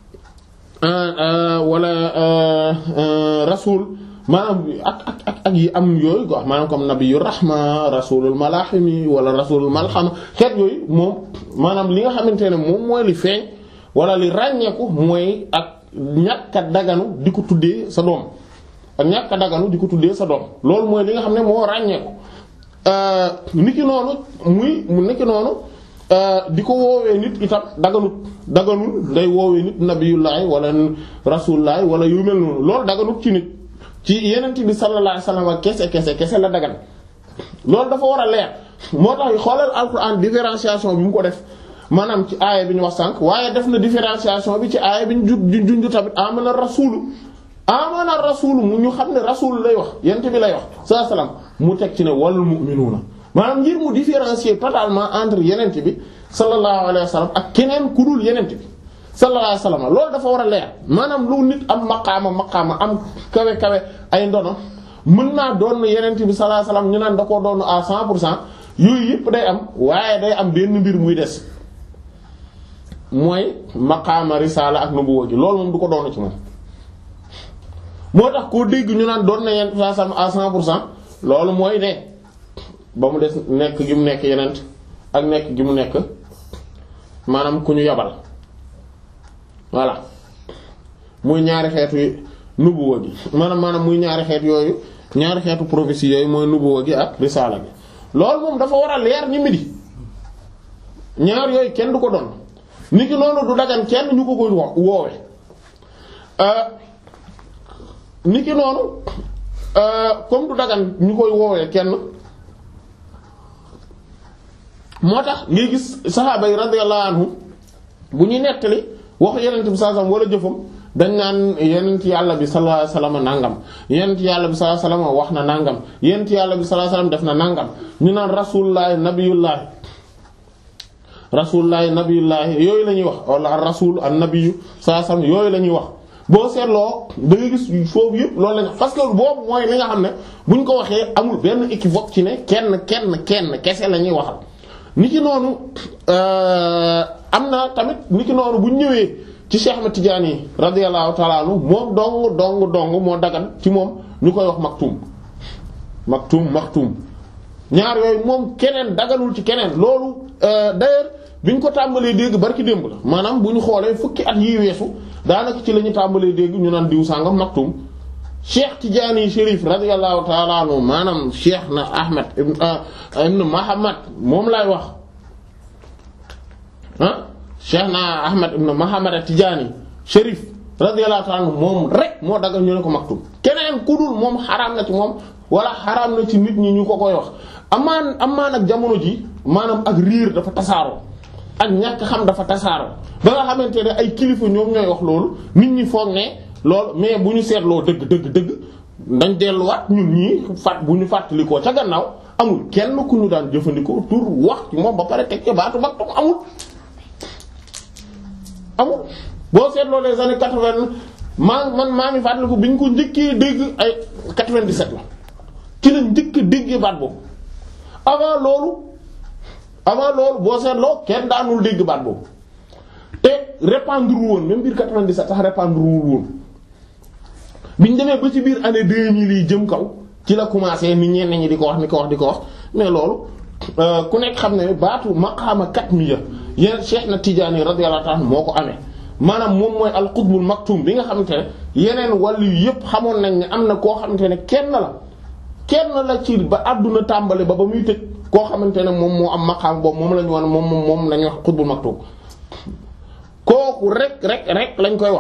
Speaker 1: wala rasul maanaam ak ak ak ak yi am yooyu quoi maanaam comme nabiyyu rahma rasulul malahimi wala rasulul malhama xeet yooyu moom maanaam li nga xamante ne moom mooy li feeñ wala li ràññeeku mooy ak ñàkk a daganu di ko tuddee sa doom ak ñàkk a daganu di ko tuddee sa doom loolu mooy li nga xam ne moo ràññeeku niki noonu muy niki noonu di ko woowee nit itam daganut daganul day woowee nit nabiyullahi wala rasulullahi wala yu mel noonu loolu daganut ci nit ci yenent bi sallallahu alayhi wasallam kese kese kese la dagan loolu dafa war a leer moo tax xoolal alquran différenciation bi mu ko def maanaam ci aaya bi ñu wax sànq waaye def na différenciation bi ci aaya bi ñu ju junju tamit amana rasulu amana rasulu mu ñu xam ne rasul lay wax yenent bi lay wax sallallahu alayhi wasallam mu teg ci ne wal mu'minuuna maanaam ngir mu différencier totalement entre yenent bi sallallahu alayhi wasallam ak keneen ku dul yenent bi sallallahu alayhi wasallam loolu dafa war a leer maanaam lu nit am maqaama maqaama am kawe kawe ay ndono mën naa doon yenent bi sallallahu alayhi wasallam ñu naan da koo doon à cent pour cent yooyu yëpp day am waaye day am benn mbir muy des mooy maqaama risaala ak nubuwwa gi loolu moom du ko doon ci moom moo tax koo dégg ñu naan doon na yenent bi sallallahu alayhi wasallam à cent pour cent loolu mooy ne ba mu des nekk gi mu nekk yenent ak nekk gi mu nekk maanaam ku ñu yabal voilà muy ñaari xeetu nubuwa gi maanaam maanaam muy ñaari xeet yooyu ñaari xeetu prophétie yooyu mooy nubuwa gi ak risaala gi loolu moom dafa war a leer ni midi ñaar yooyu kenn du ko doon nit ki noonu du dagan kenn ñu ko koy woowe nit ki noonu comme du dagan ñu koy woowee kenn moo tax ngay gis saxaaba yi radiyallahu anhum bu ñuy nettali waxu yenent bi sallallahu alayhi wasallam wala jëfam dañ naan yenent yàlla bi sallallahu alayhi wasallam nangam yenent yàlla bi sallallahu alayhi wasallam wax na nangam yenent yàlla bi sallallahu alayhi wasallam def na nangam ñu naan rasulullahi nabiyullahi rasulullahi nabiyullahi yooyu la ñuy wax wala rasul an nabiyyu sallallahu alayhi wasallam yooyu la ñuy wax boo seetloo da nga gis foofu yëpp loolu lañ parce que boobu mooy li nga xam ne buñ ko waxee amul benn équivoque ci ne kenn kenn kenn kese la ñuy waxal ni ki noonu am na tamit ni ki noonu bu ñëwee ci Cheikh Ahmed Tidiane radiyallahu ta'ala anhu moom dong dong dong moo dagan ci moom ñu koy wax maktum maktum maktum ñaar yooyu moom keneen daganul ci keneen loolu d'ailleurs bi ñu ko tàmbalee dégg barki démb la maanaam bu ñu xoolee fukki at yi weesu daanaka ci la ñu tàmbalee dégg ñu naan diw sàngam maktum Cheikh Tidiane Chérif radiyallahu ta'ala anhu maanaam Cheikh na Ahmed ibn ibn Muhammad moom laay wax ah Cheikh na Ahmed ibn Muhammad Tidiane Chérif radiyallahu ta'ala anhu moom rek moo dagal ñu ne ko maktum keneen ku dul moom xaraam na ci moom wala xaraam na ci nit ñi ñu ko koy wax amaan amaan ak jamono ji maanaam ak riir dafa tasaaroo ak ñàkk xam dafa tasaaroo ba nga xamante ne ay kilifa ñoom ñooy wax loolu nit ñi foog ne loolu mais bu ñu seetloo dëgg dëgg dëgg dañ delluwaat ñun ñii fàtt bu ñu fàttalikoo ca gannaaw amul kenn ku ñu daan jëfandikoo tur wax ci moom ba pare teg ca baatu maktum amul amul boo seetloo les années quatre-vingt maa man maa ngi fàttaliku bi ñu ko njëkkee dégg ay quatre-vingt-dix-sept la ci la njëkk déggee baat boobu avant loolu avant loolu boo seetloo kenn daanul dégg baat boobu te répandre woon même biir quatre-vingt-dix-sept sax répandre woon bi ñu demee ba ci biir année deux mille yi jëm kaw ci la commencé ni ñenn ñi di ko wax ni ko wax di ko wax mais loolu ku nekk xam ne baatu maqaama katmiya yéen Cheikh na Tidiane radiyallahu ta'ala moo ko amee maanaam moom mooy al-qutbul maktum bi nga xamante ne yeneen wàllu yépp xamoon nañ ne am na koo xamante ne kenn la kenn la ci ba àdduna tàmbale ba ba muy tëj koo xamante ne moom moo am maqaam boobu moom la ñu wax moom moom moom la ñuy wax qutbul maktum kooku rek rek rek lañ koy wax.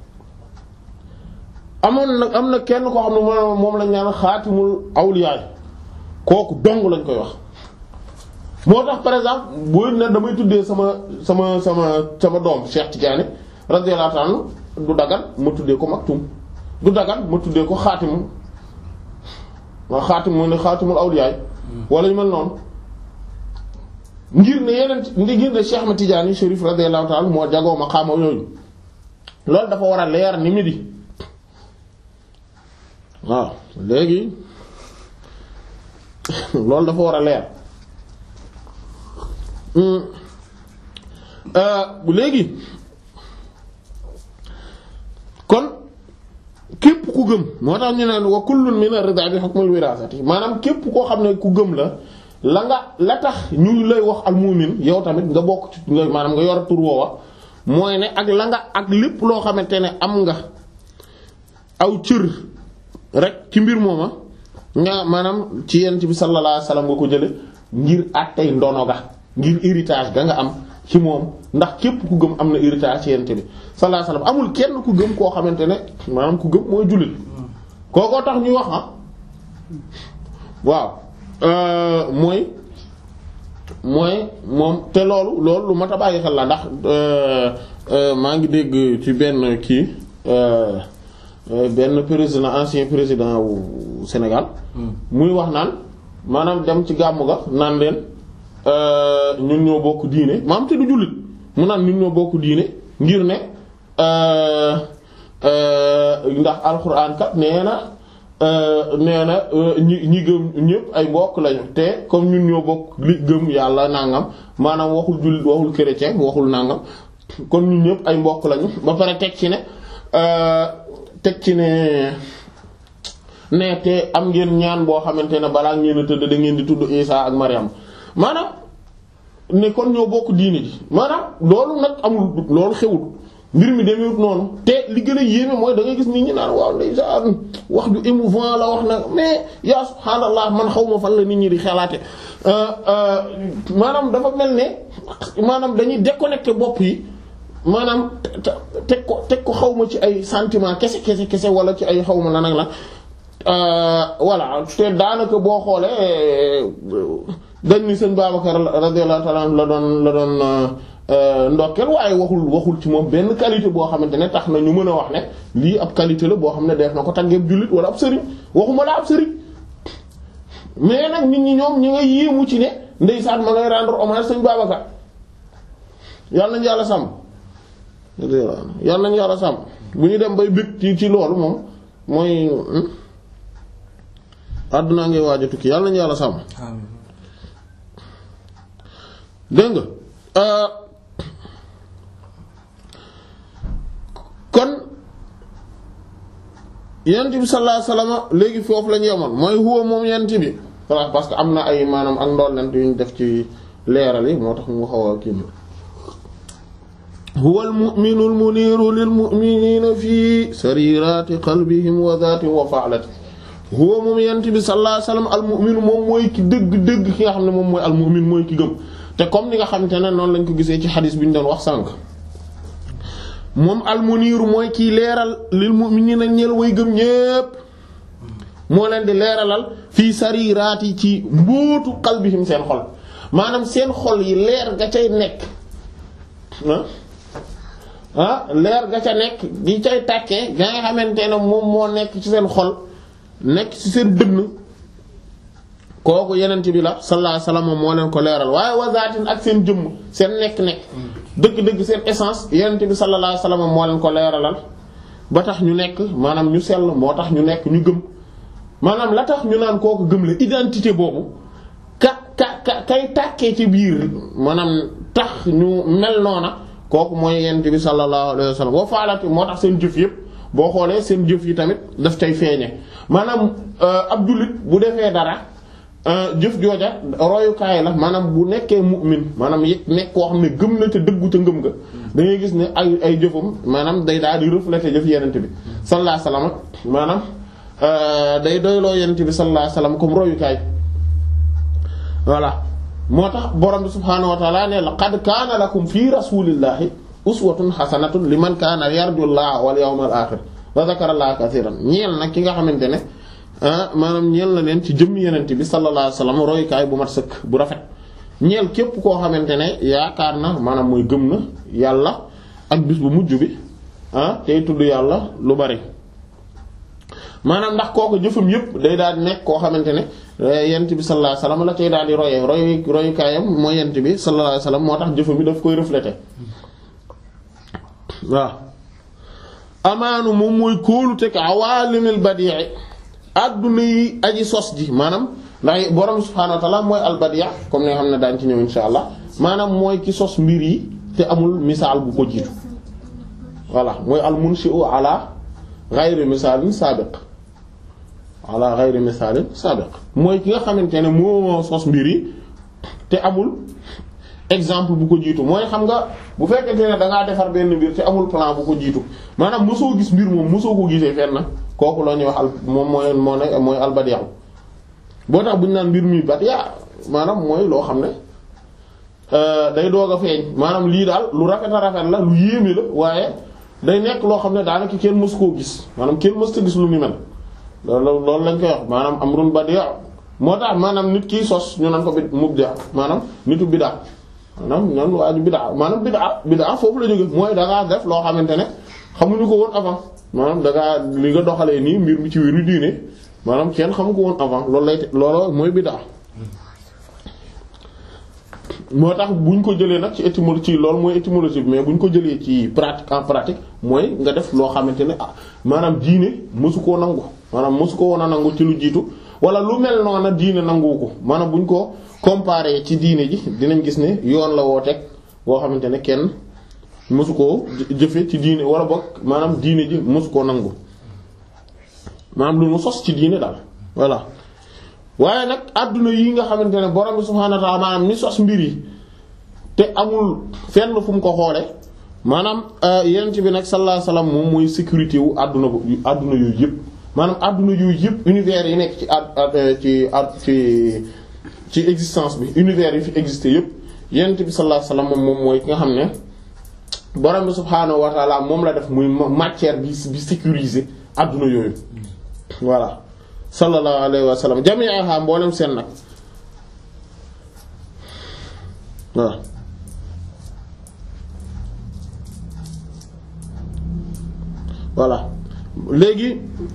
Speaker 1: amoon nag am na kenn koo xam ne moom lañ naan xaatimul awliya kooku dong lañ koy wax moo tax par exemple boo ne damay tuddee sama sama sama sama doom Cheikh Tidiane radiyallahu ta'ala du dagan ma tuddee ko maktum du dagan ma tuddee ko xaatim waa xaatim mu ne xaatimul awliya wala ñu mel noonu ngir ne yeneen ngir ne Cheikh Ahmed Tidiane Chérif radiyallahu ta'ala moo jagoo maqaama yooyu loolu dafa war a leer ni mi di waaw léegi loolu dafa war a leer léegi kon képp ku gëm moo tax ñu ne wa kullun min ar-rida bi hukm al-wirasati maanaam képp koo xam ne ku gëm la la nga la tax ñu lay wax al-mu'min yow tamit nga bokk ci nga maanaam nga yor tur woowa mooy ne ak la nga ak lépp loo xamante ne am nga aw cër rek ci mbir mooma nga maanaam ci yent bi sallallahu alayhi wasallam nga ko jële ngir àttey ndono ga ngir héritage ga nga am ci moom ndax képp ku gëm am na héritage ci yent bi sallallahu alayhi wasallam amul kenn ku gëm koo xamante ne maanaam ku gëm mooy jullit kookoo tax ñuy wax ah waaw mooy mooy moom te loolu loolu lu mat a bàyyi xel la ndax maa ngi dégg ci benn kii benn président ancien président wu Sénégal muy wax naan maanaam dem ci gàmmu ga naan leen ñun ñoo bokk diine maam te du jullit mu naan ñun ñoo bokk diine ngir ne ndax alxuraan kat nee na nee na ñi ñi gëm ñëpp ay mbokk lañu te comme ñun ñoo bokk li gëm yàlla nangam maanaam waxul jullit waxul chrétien waxul nangam kon ñun ñëpp ay mbokk lañu ba pare teg ci ne teg ci ne ne te am ngeen ñaan boo xamante ne balaa ngeen a tëdd da ngeen di tudd Isa ak Maryam maanaam ne kon ñoo bokk diine ji maanaam loolu nag amul loolu xewul mbir mi demewut noonu te li gën a yéeme mooy da ngay gis nit ñi naan waaw ndeysaan wax ju émouvant la wax na mais yaa subhaanallah man xaw ma fan la nit ñi di xalaate maanaam dafa mel ne maanaam dañuy déconnecté bopp yi maanaam teg ko teg ko xaw ma ci ay sentiment kese kese kese wala ci ay xaw ma lan ak lan voilà te daanaka boo xoolee dañ ni sëñ Babacar radiyallahu ta'ala la doon la doon ndokkeel waaye waxul waxul ci moom benn qualité boo xamante ne tax na ñu mën a wax ne lii ab qualité la boo xam ne def na ko taggeeb jullit wala ab sëriñ waxuma la ab sëriñ mais nag nit ñi ñoom ñi nga yéemu ci ne ndeysaan ma ngay rendre hommage sëñ Babacar yàlla nañu yàlla sàmm yàlla nañu yàlla sàmm bu ñu dem bay bëgg ci ci loolu moom mooy àdduna ngay waaj a tukki yàlla nañu yàlla sàmm dégg nga kon yent bi sallallahu alayhi wasallam léegi foofu la ñu yemoon mooy huwa moom yent bi parce que am na ay maanaam ak ndollent yu ñu def ci leeral yi moo tax mu xaw a kii huwa al-mu'minu al-muniru lil-mu'minina fi sarirati qalbihim wa dhatihim wa fa'lati huwa moom yent bi sallallahu alayhi wasallam al-mu'minu moom mooy ki dëgg-dëgg ki nga xam ne moom mooy al-mu'min mooy ki gëm te comme ni nga xamante ne noonu lañ ko gisee ci xadis bi ñu doon wax sànq moom almuniiru mooy kiy leeral lil mu'miniina ñeel way gëm ñépp moo leen di leeralal fii sariraati ci mbóotu qalbihim seen xol maanaam seen xol yi leer ga cay nekk ah ah leer ga ca nekk di cay tàkkee ga nga xamante ne moom moo nekk ci seen xol nekk ci seen dënn kooku yenent bi la sallallahu alayhi wasallam moo leen ko leeral waaye wazaatin ak seen jëmm seen nekk-nekk dëgg-dëgg seen essence yenent bi sallallahu alayhi wasallam moo leen ko leeralal ba tax ñu nekk maanaam ñu sell moo tax ñu nekk ñu gëm maanaam la tax ñu naan kooku gëm la identité boobu ka ka ka kay tàkkee ci biir maanaam tax ñu mel noona kooku mooy yenent bi sallallahu alayhi wasallam boo faalati moo tax seen jëf yëpp boo xoolee seen jëf yi tamit daf cay feeñe maanaam ab jullit bu defee dara jëf jooja royukaay la maanaam bu nekkee mu'min maanaam yëg nekk koo xam ne gëm na te dëggu te ngëm nga da ngay gis ne ay ay jëfam maanaam day daal di refléter jëf yenent bi sallallahu alayhi wasallam maanaam day doyloo yenent bi sallallahu alayhi wasallam comme royukaay voilà moo tax borom bi subhaanahu wa ta'ala ne laqad kaana lakum fi rasulillahi uswatun hasanatun liman kaana yarju llaha wal yawmal aaxir wa dhakara llaha kathiran ñeel nag ki nga xamante ne maanaam ñeel na leen ci jëmm yenent bi sallallahu alayhi wasallam royukaay bu mat sëkk bu rafet ñeel képp koo xamante ne yaakaar na maanaam mooy gëm na yàlla ak bis bu mujj bi ah tey tudd yàlla lu bari maanaam ndax kooku jëfam yëpp day daal di nekk koo xamante ne yenent bi sallallahu alayhi wasallam la tey daal di royee roy royukaayam mooy yenent bi sallallahu alayhi wasallam moo tax jëfam bi daf koy refléter waaw amaanu moom mooy kóoluteg awaalimil badii adduna yi aji sos ji maanaam ndax borom subhaanahu wa ta'ala mooy albadi' comme ni nga xam ne daañu ci ñëw insha allah maanaam mooy ki sos mbir yi te amul misaal bu ko jiitu voilà mooy al munshi'u ala ghayri misaalin saabiq ala ghayri misaalin saabiq mooy ki nga xamante ne moo sos mbir yi te amul exemple bu ko jiitu mooy xam nga bu fekkente ne da ngaa defar benn mbir te amul plan bu ko jiitu maanaam mosoo gis mbir moom mosoo ko gisee fenn kooku la ñuy wax al moom mooy moo ne mooy albadi' boo tax bu ñu naan mbir mi badi' maanaam mooy loo xam ne day doog a feeñ maanaam lii daal lu rafet a rafet la lu yéeme la waaye day nekk loo xam ne daanaka kenn mës koo gis maanaam kenn mës ta gis lu ni mel loolu loolu lañ koy wax maanaam amrun badi' moo tax maanaam nit kiy sos ñu naan ko mubdi' maanaam nitu bid'a maanaam ñoom waa ji bid'a maanaam bid'a bid'a foofu la jóge mooy da ngaa def loo xamante ne xamuñu ko woon avant maanaam da ngaa li nga doxalee nii mbir mi ci wéru diine maanaam kenn xamu ko woon avant loolu lay looloo mooy bid'a moo tax buñ ko jëlee nag ci étymologie loolu mooy étymologie bi mais buñ ko jëlee ci pratique en pratique mooy nga def loo xamante ne ah maanaam diine mësu koo nangu maanaam mësu ko woon a nangu ci lu jiitu wala lu mel noona diine nangu ko maanaam buñ ko comparé ci diine ji dinañ gis ne yoon la woo teg boo xamante ne kenn mësu koo jëfe ci diine wala bokk maanaam diine ji mësu koo nangu maanaam lu mu sos ci diine daal voilà waaye nag adduna yi nga xamante ne borom bi subhaanahu wa ta'ala maanaam ni sos mbir yi te amul fenn fu mu ko xoole maanaam yenent bi nag sallallahu alayhi wasallam moom mooy sécurité wu adduna bu adduna yooyu yëpp maanaam adduna yooyu yëpp univers yi nekk ci ad ci ad ci ci existence bi univers yi fi existé yëpp yenent bi sallallahu alayhi wasallam moom mooy ki nga xam ne borom bi subhaanahu wa ta'ala moom la def muy matière bi bi sécuriser adduna yooyu voilà sallallahu alayhi wa sallam jami'aha mboolem seen nag waaw voilà léegi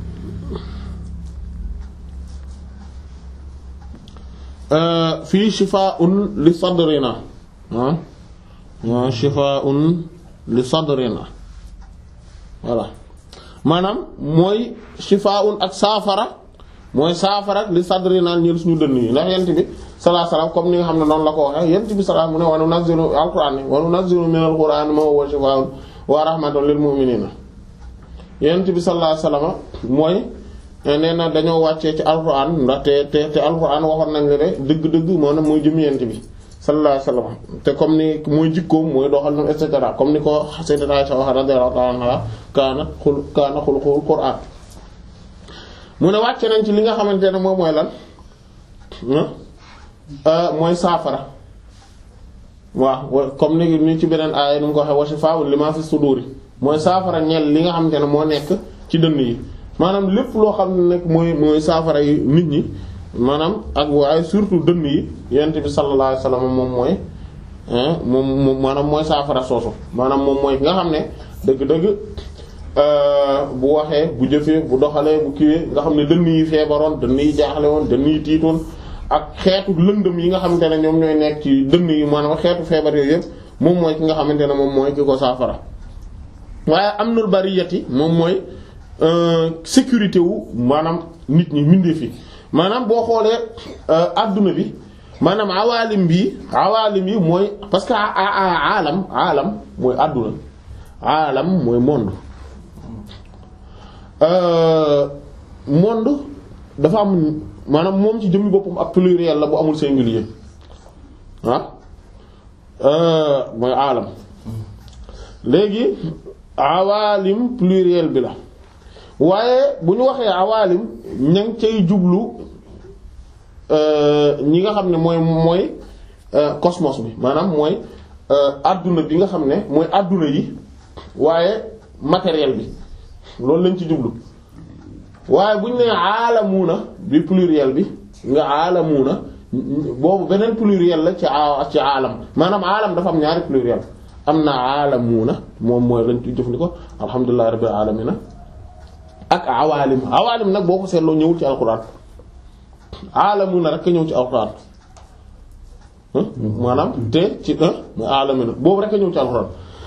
Speaker 1: fii shifaa'un li sadrina ah waaw shifaa'un li sadrina voilà maanaam mooy shifaa'un ak saafara mooy saafara li sadri naan ñël suñu dënn yi ndax yent bi sallallahu alayhi wasallam comme ni nga xam ne noonu la ko waxee yent bi sallallahu mu ne wa nunazzilu alquran wa nunazzilu min alquran ma huwa shifaa'un wa rahmatun lil mu'minina yent bi sallallahu alayhi wasallam mooy nee na dañoo wàccee ci alquran ndax te te te alquran waxoon nañ ne de dëgg-dëgg moo na mooy jëm yent bi sallallahu alayhi wasallam te comme ni mooy jikkoom mooy doxal na et cetera comme ni ko sayyidat Aisha wax radiyallahu ta'ala anha kaana xul kaana xuluqul qur'an mu ne wàcce nañ ci li nga xamante ne moom mooy lan mooy saafara waaw comme ni ni ci beneen aaya nu mu ko waxee wa shifaa'un limaa fi suduri mooy saafara ñeel li nga xamante ne moo nekk ci dënn yi maanaam lépp loo xam ne nag mooy mooy saafara yi nit ñi maanaam ak waaye surtout dënn yi yonent bi sallallahu alayhi wasallam moom mooy moom moom maanaam mooy saafara soosu maanaam moom mooy nga xam ne dëgg-dëgg bu waxee bu jëfee bu doxalee bu kiiwee nga xam ne dënn yi feebaroon dënn yi jaaxle woon dënn yi tiitoon ak xeetu lëndëm yi nga xamante ne ñoom ñooy nekk ci dënn yi maanaam xeetu feebar yooyu yëpp moom mooy ki nga xamante ne moom mooy ki ko saafara waaye am nul bariyati moom mooy sécurité wu maanaam nit ñi mbindeef fi maanaam boo xoolee adduna bi maanaam awaalim bi awaalim yi mooy parce que aalam aalam mooy adduna aalam mooy monde monde dafa am maanaam moom ci jëmmi boppam ak pluriel la bu amul singulier ah mooy aalam léegi awaalim pluriel bi la waaye bu ñu waxee awaalim ña ngi cay jublu ñi nga xam ne mooy mooy cosmos bi maanaam mooy adduna bi nga xam ne mooy adduna yi waaye matériel bi loolu lañ ci jublu waaye bu ñu nee aalamuuna bi pluriel bi nga aalamuuna boobu beneen pluriel la ci ci aalam maanaam aalam dafa am ñaari pluriel am na aalamuuna moom mooy lañ ci jëfandikoo alhamdulillahi rabbil alamina ak awaalim awaalim nag boo ko seetloo ñëwul ci alxuraan aalamuuna rek ñëw ci alxuraan maanaam te ci alamina boobu rek ñëw ci alxuraan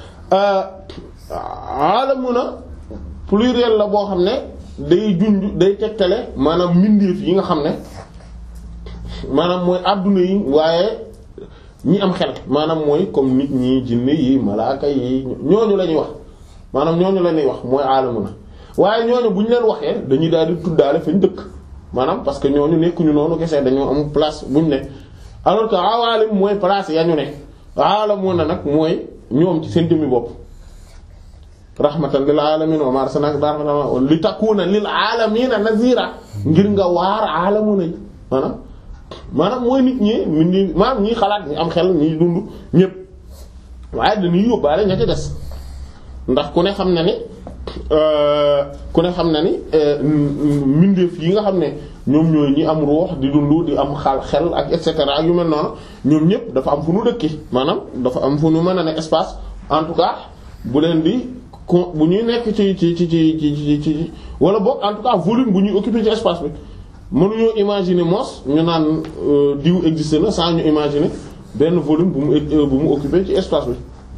Speaker 1: alamuna pluriel la boo xam ne day junj day tegtale maanaam mbindeef yi nga xam ne maanaam mooy adduna yi waaye ñi am xel maanaam mooy comme nit ñi jinne yi malaaka yi ñooñu la ñuy wax maanaam ñooñu la ñuy wax mooy alamuna waaye ñooñu bu ñu leen waxee dañuy daal di tuddaale fañ dëkk maanaam parce que ñooñu nekkuñu noonu kese dañoo am place buñ ne alors que awaalim mooy place ya ñu ne alamuna nag mooy ñoom ci seen jëmmi bopp rahmatan lil alamin wa ma arsalnaka rahmatan li takuna lil alamina nazira ngir nga waar alamuna yi maanaam maanaam mooy nit ñi mindi maanaam ñi xalaat ñi am xel ñi dund ñépp waaye dañuy yóbbaale ña ci des ndax ku ne xam na ni ku ne xam na ni mbindeef yi nga xam ne ñoom ñooy ñi am ruux di dund di am xal xel ak et cetera ak yu mel noonu ñoom ñépp dafa am fu nu dëkki maanaam dafa am fu nu mën a ne espace en tout cas bu leen di ko bu ñuy nekk ci ci ci ci ci ci wala boog en tout cas volume bu ñuy occuper ci espace bi mënuñoo imaginer mos ñu naan diw existé na sans ñu imaginer benn volume bu mu bu mu occuper ci espace bi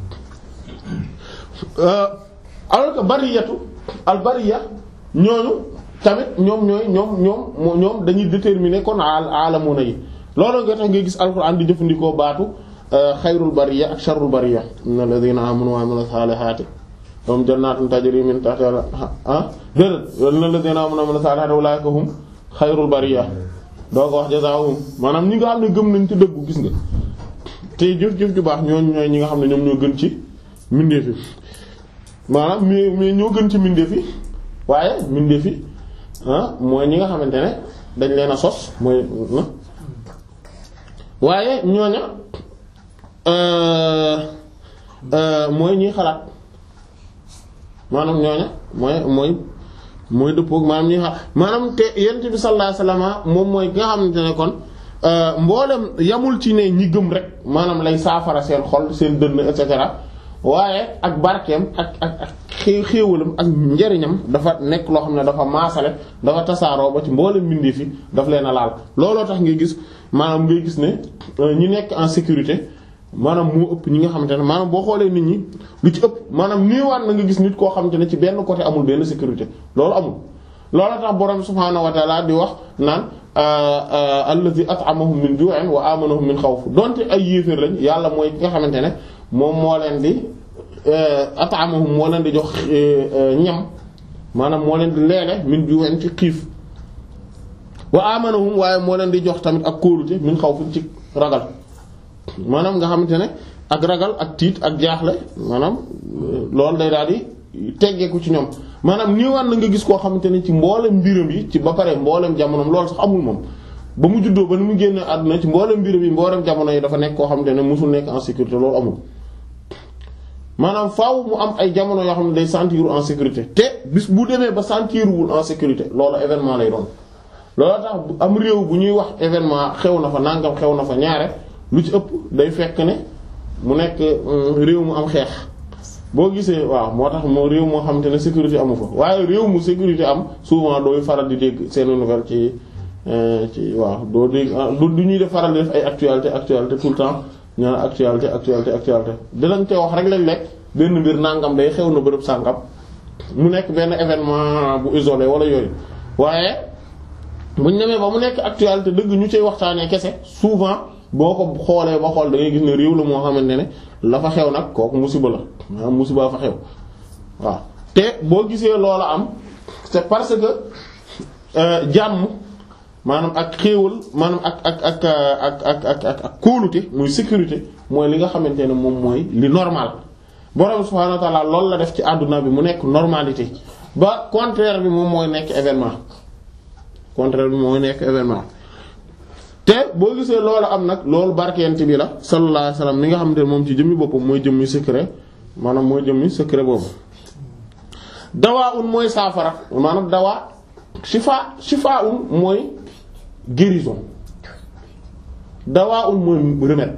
Speaker 1: alors que bariyatu al bariya ñooñu tamit ñoom ñooy ñoom ñoom ñoom dañuy déterminer kon alamuna yi loolu nga tax ngay gis alxuraan di jëfandikoo baatu xayrul bariya ak sharrul bariya inna alladhina amanu wa amilus salihati hum jannatun tajri min tahtiha ah déedéet inna alladhina amanu wa amilus salihati ulaika hum xayrul bariya doo ko wax jazaahum maanaam ñi nga xam ne gëm nañ ci dëggu gis nga te jëf-jëf ju baax ñooñu ñooy ñi nga xam ne ñoom ñoo gën ci mbindeef yi maanaam mais mais ñoo gën ci mbindeef yi waaye mbindeef yi ah mooy ñi nga xamante ne dañ leen a sos mooy waaye ñooña mooy ñuy xalaat maanaam ñooña mooy mooy mooy dëppook maanaam ñuy xalaat maanaam te yonent bi sallallahu alayhi wasallam moom mooy ki nga xamante ne kon mboolem yamul ci ne ñi gëm rek maanaam lay saafara seen xol seen dënn et cetera waaye ak barkeem ak ak ak xéew xéewalam ak njariñam dafa nekk loo xam ne dafa maasale dafa tasaaroo ba ci mboolem mbindeef fi daf leen a laal looloo tax ngay gis maanaam ngay gis ne ñi nekk en sécurité maanaam moo ëpp ñi nga xamante ne maanaam boo xoolee nit ñi lu ci ëpp maanaam néewaan na nga gis nit koo xamante ne ci benn côté amul benn sécurité loolu amul looloo tax borom subhaanahu wa ta'ala di wax naan allazi at'amahum min ju'in wa amanahum min xawf donte ay yéeféer lañ yàlla mooy ki nga xamante ne moom moo leen di at'amahum moo leen di jox ñam maanaam moo leen di leele min ju'in ci xiif wa amanahum waaye moo leen di jox tamit ak kóolute min xawf ci ragal maanaam nga xamante ne ak ragal ak tiit ak jaaxle maanaam loolu day daal di teggeeku ci ñoom maanaam niiwaan na nga gis koo xamante ne ci mboolem mbiram yi ci ba pare mboolem jamonoom loolu sax amul moom ba mu juddoo ba ni mu génne àdduna ci mboolem mbiram yi mboolem jamono yi dafa nekk koo xamante ne musul nekk en sécurité loolu amul maanaam faaw mu am ay jamono yoo xam ne day sentir en sécurité te bis bu demee ba sentirwul en sécurité loolu événement lay doon. loolu tax am réew bu ñuy wax événement xew na fa nangam xew na fa ñaare lu ci ëpp day fekk ne mu nekk réew mu am xeex boo gisee waaw moo tax moo réew moo xamante ne sécurité amu fa waaye réew mu sécurité am souvent dooy faral di dégg seen nouvelle ci ci waaw doo dégg du ñuy def faral di def ay actualité actualité tout le temps ñu naan actualité actualité actualité dinañ te wax rek léeg-léeg benn mbir nangam day xew na bërëb sàngam mu nekk benn événement bu isolé wala yooyu waaye buñ demee ba mu nekk actualité dëgg ñu cay waxtaanee kese souvent boo ko xoolee ba xool da ngay gis ne réew la moo xamante ne la fa xew nag kooku musiba la maanaam musiba fa xew waaw te boo gisee loola am c'est parce que jàmm maanaam ak xéewal maanaam ak ak ak ak ak ak ak ak kóolute muy sécurité mooy li nga xamante ne moom mooy li normal borom subhaanahu wa ta'aala loolu la def ci àdduna bi mu nekk normalité ba contraire bi moom mooy nekk événement contraire bi mooy nekk événement te boo gisee loolu am nag loolu barkeent bi la sallallahu alayhi wasallam mi nga xamante ne moom ci jëmmi boppam mooy jëmmi secret maanaam mooy jëmmi secret boobu dawaa un mooy saafara maanaam dawaa shifa shifa un mooy guérison dawaa un mooy remède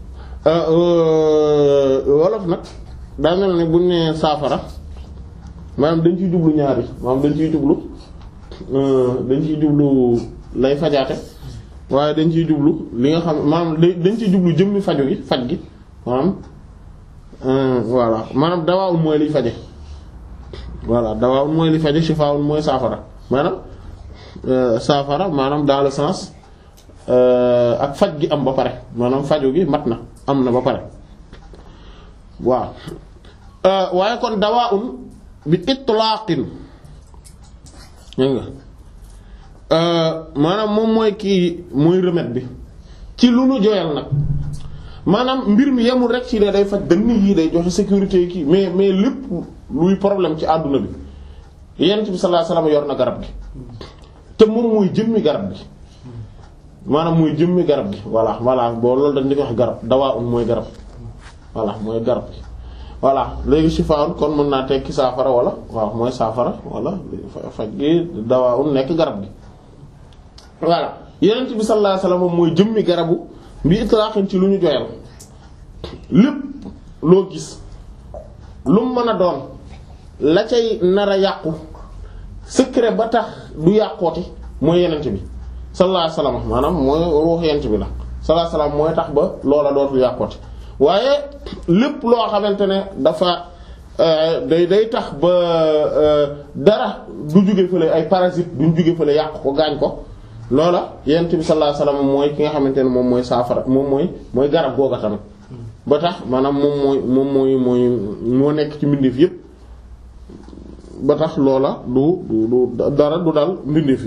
Speaker 1: wolof nag daa mel ne bu ñu nee saafara maanaam dañ ciy jublu ñaari maanaam dañ ciy jublu dañ ciy jublu lay fajaate waaye dañ ciy jublu li nga xam maanaam dañ ciy jublu jëmmi faju gi faj gi maanaam voilà maanaam dawaawul mooy liy faje voilà dawaawul mooy liy faje shifaawul mooy saafara maanaam saafara maanaam dans le sens ak faj gi am ba pare maanaam faju gi mat na am na ba pare waaw waaye kon dawaawul bi itlaaqin nga maanaam moom mooy kii mooy remède bi ci lu nu joyal nag maanaam mbir mi yemul rek ci ne day faj dënn yi day joxe sécurité kii mais mais lépp luy problème ci àdduna bi Yonent bi sallallahu alayhi wasallam yor na garab gi te moom mooy jëmmi garab gi maanaam mooy jëmmi garab gi voilà voilà boo loolu dañ di wax garab dawaa un mooy garab voilà mooy garab gi voilà léegi shifaa'un kon mën naa tekki saafara wala waaw mooy saafara wala faj gi dawaa un nekk garab gi voilà Yonent bi sallallahu alayhi wasallam mooy jëmmi garabu bi itlaqin ci lu ñu joyal lépp loo gis lu mu mën a doon la cay nar a yàqu secret ba tax du yàqooti mooy Yonent bi sallallahu alayhi wasallam maanaam mooy ruux Yonent bi la sallallahu alayhi wasallam mooy tax ba loola dootul yàqooti waaye lépp loo xamante ne dafa day day tax ba dara du jóge fële ay parasites duñ jóge fële yàq ko gaañ ko loola Yonent bi sallallahu alayhi wasallam mooy ki nga xamante ne moom mooy saafara moom mooy mooy garab googa tamit ba tax maanaam moom mooy moom mooy mooy moo nekk ci mbindeef yépp ba tax loola du du du dara du dal mbindeef yi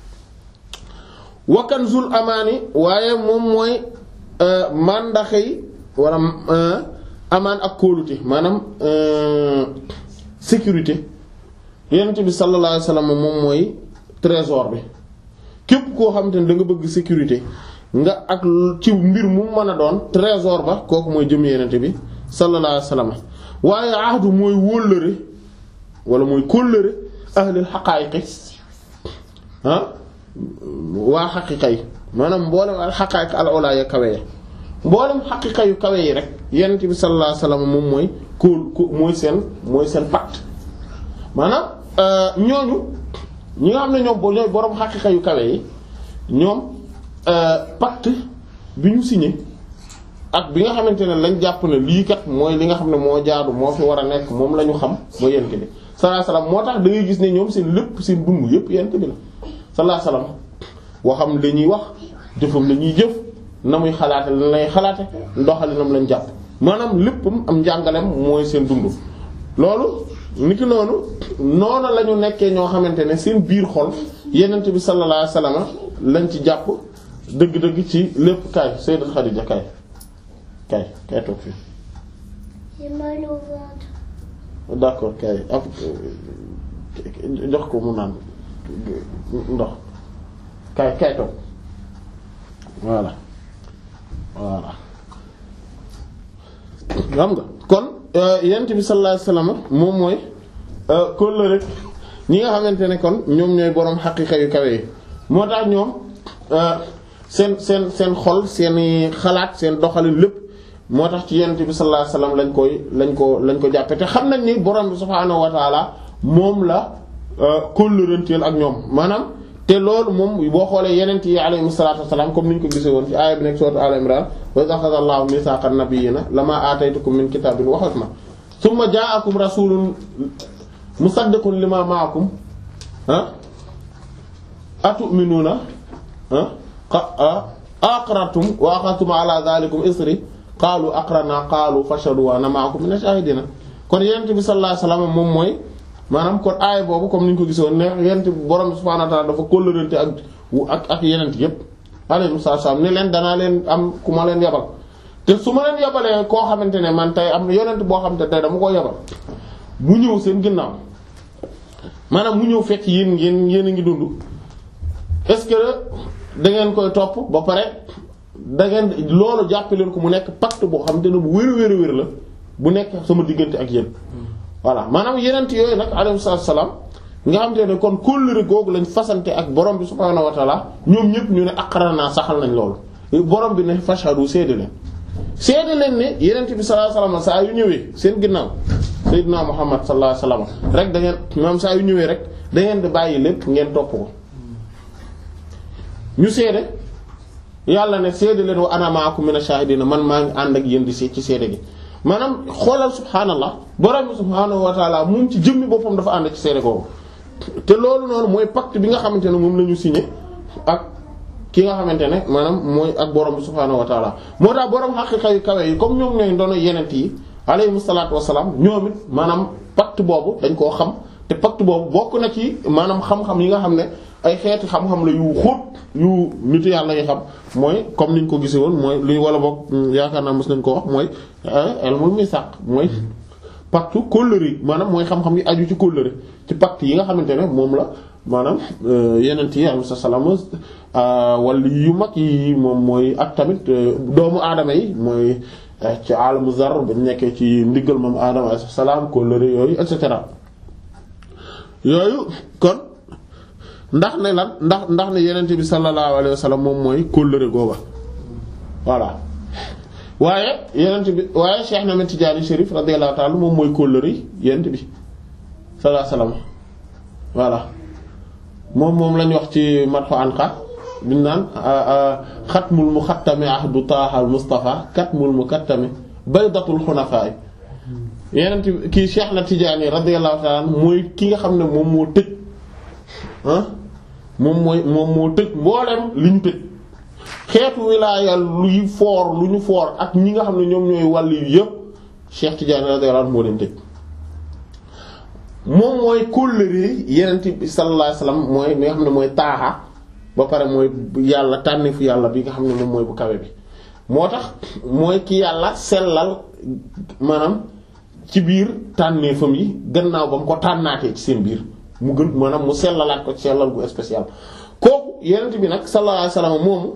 Speaker 1: wa kanzul amaani waaye moom mooy mandaxey wala amaan ak kóolute maanaam sécurité Yonent bi sallallahu alayhi wasallam moom mooy trésor bi képp koo xamante ne da nga bëgg sécurité nga ak ci mbir mu mën a doon trésor ba kooku mooy jëm Yonent bi sallallahu alayhi wasallam waaye ahdu mooy wóllëre wala mooy kóllëre ahlil xaqaayiqi ah waa xaqiiqa yi maanaam mboolem al xaqaayiq al ulaa ya kawe ya mboolem xaqiiqa yu kawe yi rek Yonent bi sallallahu alayhi wasallam moom mooy kóol mooy seen mooy seen pacte maanaam ñooñu ñi nga xam ne ñoom ñooy boroom xaqiiqa yu kawe yi ñoom pacte bi ñu signé ak bi nga xamante ne lañ jàpp ne lii kat mooy li nga xam ne moo jaadu moo fi war a nekk moom la ñu xam ba Yonent bi sallallahu alayhi wasallam moo tax da ngay gis ne ñoom seen lépp seen dund yépp Yonent bi la sallallahu alayhi wasallam waxam la ñuy wax jëfam la ñuy jëf na muy xalaate lan lay xalaate doxalinam lañ jàpp maanaam léppam am njàngalem mooy seen dund loolu niki noonu noonu la ñu nekkee ñoo xamante ne seen biir xol Yonent bi sallallahu alayhi wasallam lañ ci jàpp dëgg-dëgg ci lépp kaay Sayyidat Khadija kaay kaay kaay toog fii d'accord kaay ab jox ko mu naan ndox kaay kaay toog voilà voilà xam nga kon yonent bi sallallahu alayhi wasallam moom mooy kóllëre ñi nga xamante ne kon ñoom ñooy boroom xaqiiqa yu kawe yi moo tax ñoom seen seen seen xol seeni xalaat seen doxalin lépp moo tax ci yonent bi sallallahu alayhi wasallam lañ koy lañ ko lañ ko jàppe te xam nañ ni borom bi subhaanahu wa taala moom la kóllëranteel ak ñoom maanaam te loolu moom boo xoolee yeneen yi alayhimu salaatu wassalaam comme ni ñu ko gisee woon ci aaya bi nekk sourate Al Imran wa iz akhadha Allahu mithaqa an-nabiyyina lama aataytukum min kitabin wa hikma thumma ja'akum rasulun musaddiqun lima ma'akum ah atu'minuna ah aqrartum wa akhadhtum ala dhalikum isri qaalu aqrarna qaalu fashhadu wa ana ma'akum mina shahidina kon yonent bi sallallahu alayhi wasallam moom mooy maanaam kon aaya boobu comme ni ñu ko gisoon ne yonent borom subhaanahu wa ta'aala dafa kóllërante ak ak ak yonent yépp alayhi salaam ne leen danaa leen am ku ma leen yabal te su ma leen yabalee koo xamante ne man tey am na yonent boo xamante ne tey dama koo yabal mu ñëw seen ginnaaw maanaam mu ñëw fekk yéen ngeen yéen a ngi dund est-ce que da ngeen koy topp ba pare da ngeen loolu jàppe leen ko mu nekk pacte boo xamante ne bu wér wér wér la bu nekk sama diggante ak yéen. voilà maanaam yeneen yooyu nag alayhi salaam nga xam te ne kon kóllëre googu lañ fasante ak borom bi subhaanahu wa ta'ala ñoom ñëpp ñu ne aqrarna saxal nañ loolu borom bi ne fashhadu seede leen seede leen ne yeneen bi sallallahu alayhi wasallam saa yu ñëwee seen ginnaaw sayyidina Muhammad sallallahu alayhi wasallam rek da ngeen moom saa yu ñëwee rek da ngeen di bàyyi lépp ngeen topp ko ñu seede yàlla ne seede leen wa ana ma'akum mina shahidina man maa ngi ànd ak yéen di ci seede gi. maanaam xoolal subhaanallah borom subhaanahu wa taala moom ci jëmmi boppam dafa ànd ci seede googu te loolu noonu mooy pacte bi nga xamante ne moom la ñu signé ak ki nga xamante ne maanaam mooy ak borom subhaanahu wa taala moo tax borom xaqiiqa yu kawe yi comme ñoom ñooy doon yeneen yi alayhimu salaatu wa salaam ñoom it maanaam pacte boobu dañ koo xam te pacte boobu bokk na ci maanaam xam-xam yi nga xam ne ay xeeti xam-xam la yu xóot yu nitu yàlla yi xam mooy comme niñ ko gisee woon mooy luy wala boog yaakaar naa mos nañ ko wax mooy ilmul misaq mooy pacte kóllëre maanaam mooy xam-xam yi aju ci kóllëre ci pacte yi nga xamante ne moom la maanaam yeneen yi alayhi salaam wala yu mag yi moom mooy ak tamit doomu aadama yi mooy ci alamu zar ba nekkee ci ndiggal moom aadama alayhi salaam kóllëre yooyu et cetera yooyu kon. ndax ne lan ndax ndax ne yenente bi sallallahu alayhi wa sallam moom mooy kóllëre googa voilà waaye yenente bi waaye Cheikh Ahmed Tidiane Chérif radiyallahu ta'ala moom mooy kóllëre yenente bi sallallahu alayhi wa sallam voilà moom moom lañ wax ci Madhu Anqa biñ naan xatmul muxattami ahdu taahal Mustafa katmul mukattami baydatul xunafaa yenente kii Cheikh Ahmed Tidiane radiyallahu ta'ala mooy ki nga xam ne moom moo tëj ah moom mooy moom moo tëj mboolem li ñu tëj xeetu wilaaya luy foor lu ñu foor ak ñi nga xam ne ñoom ñooy wàll yu yëpp Cheikh Tidiane radiyallahu anhu moo leen tëj moom mooy kóllëre Yonent bi sallallahu alayhi wasallam mooy li nga xam ne mooy taaxa ba pare mooy yàlla tànneefu yàlla bi nga xam ne moom mooy bu kawe bi moo tax mooy ki yàlla sellal maanaam ci biir tànneefam yi gannaaw ba mu ko tànnaatee ci seen biir mu gën maanaam mu sellalaat ko sellal gu spécial kooku yenent bi nag sallallahu alayhi wasallam moomu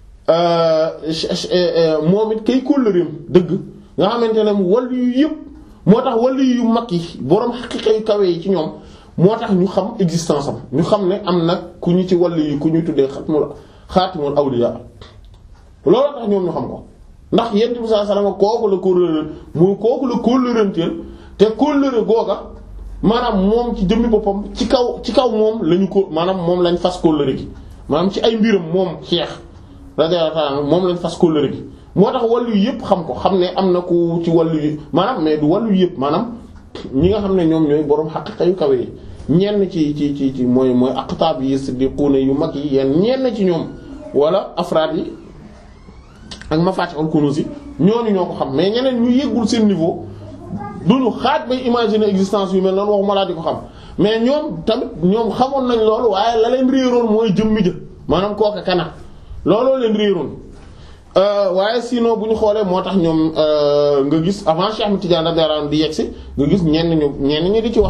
Speaker 1: moom it kay kóllëreem dëgg nga xamante ne mu wàllu yu yëpp moo tax wàllu yu mag yi boroom xaqiiqa yu kawe yi ci ñoom moo tax ñu xam existence am ñu xam ne am nag ku ñu ci wàllu yi ku ñu tuddee xatmul xaatimul awliya loolu tax ñoom ñu xam ko ndax yenent bi sallallahu alayhi wasallam kooku la kóllëre mu kooku la kóllërenteel te kóllëre googa maanaam moom ci jëmmi boppam ci kaw ci kaw moom lañu ko maanaam moom lañ fas kóllëre gi maanaam ci ay mbiram moom Cheikh radiyallahu anhu moom lañ fas kóllëre gi moo tax wàllu yu yëpp xam ko xam ne am na ku ci wàllu yu maanaam mais du wàllu yu yëpp maanaam ñi nga xam ne ñoom ñooy boroom xaqiiqa yu kawe yi ñenn ci ci ci ci mooy mooy aqtaab yi siddiquuna yu mag yi yenn ñenn ci ñoom wala afraad yi ak mafatihul kunuz yi ñooñu ñoo ko xam mais ñeneen ñu yeggul seen niveau duñu xaaj bay imaginer existence yu mel noonu waxuma laa di ko xam mais ñoom tamit ñoom xamoon nañ loolu waaye la leen réeroon mooy jëmmi jë maanaam kooka kana looloo leen réeroon waaye sinon bu ñu xoolee moo tax ñoom nga gis avant Cheikh Ahmed Tidiane radiyallahu anhu di yegsi nga gis ñenn ñu ñenn ñi di ci wax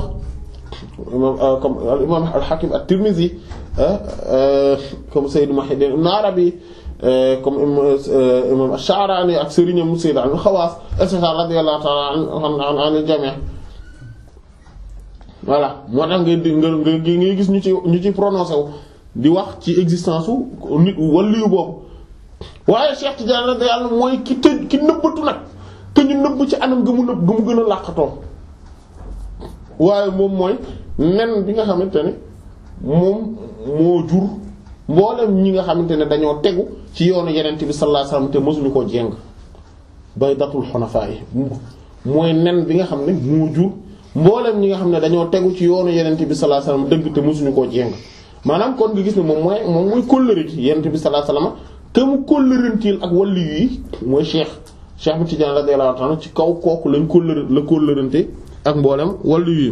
Speaker 1: comme al imam al Hakim at-Tirmidhi comme Sayyid Muhyiddin Ibn Arabi comme imam Ash-Sha'rani ak sëriñam Sayyid al-Khawaas et cetera radiyallahu ta'ala anil jami' voilà moo tax ngay di nga ngay gis ñu ci ñu ci prononcé wu di wax ci existence u nit waliyu boobu waaye Cheikh Tidiane radiyallahu mooy ki tëj ki nëbbatu nag te ñu nëbb ci anam ga mu nëbb ga mu gën a làqatoo waaye moom mooy nen bi nga xamante ne moom moo jur mboolem ñi nga xamante ne dañoo tegu ci yoonu Yonent bi sallallahu alayhi wasallam te mësuñu koo jéng baydatul xunafaa yi mooy nen bi nga xam ne moo jur mboolem ñi nga xam ne dañoo tegu ci yoonu Yonent bi sallallahu alayhi wasallam dëgg te mësuñu koo jéng maanaam kon nga gis ne moom mooy moom mooy kóllëre ci Yonent bi sallallahu alayhi wasallam te mu kóllërantiil ak wàllu yi mooy Cheikh Cheikh Tidiane radiyallahu ta'ala ci kaw kooku lañ kóllëre la kóllërante ak mboolem wàllu yi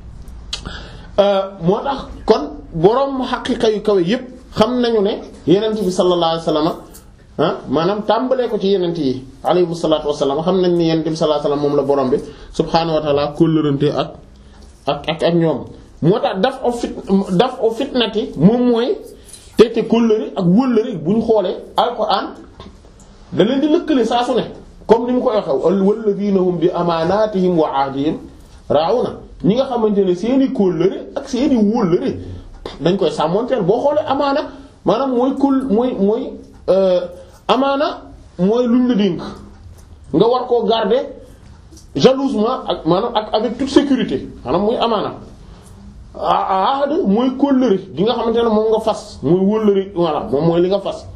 Speaker 1: moo tax kon boroom xaqiiqa yu kawe yépp xam nañu ne Yonent bi sallallahu alayhi wasallam ah maanaam tàmbalee ko ci Yonent yi alayhi salaatu wasallam xam nañ ni Yonent bi sallallahu alayhi wasallam moom la borom bi subhaanahu wa ta'ala kóllërante ak ak ak ak ñoom moo tax daf o fit daf o fitnati moom mooy te te kóllëre ak wëllëre bu ñu xoolee alxuraan da leen di lëkkale saa su ne comme ni mu koy waxee walladhiina hum bi amaanaatihim wa ahdihim raa'uuna ñi nga xamante ne seeni kóllëre ak seeni wëllëre dañ koy sàmmoonteel boo xoolee amaana maanaam mooy kóll mooy mooy amaana mooy luñ la dénk nga war koo garder jalousement ak maanaam ak avec toute sécurité maanaam muy amaana ahd mooy kóllëre gi nga xamante ne moom nga fas muy wóllëre voilà moom mooy li nga fas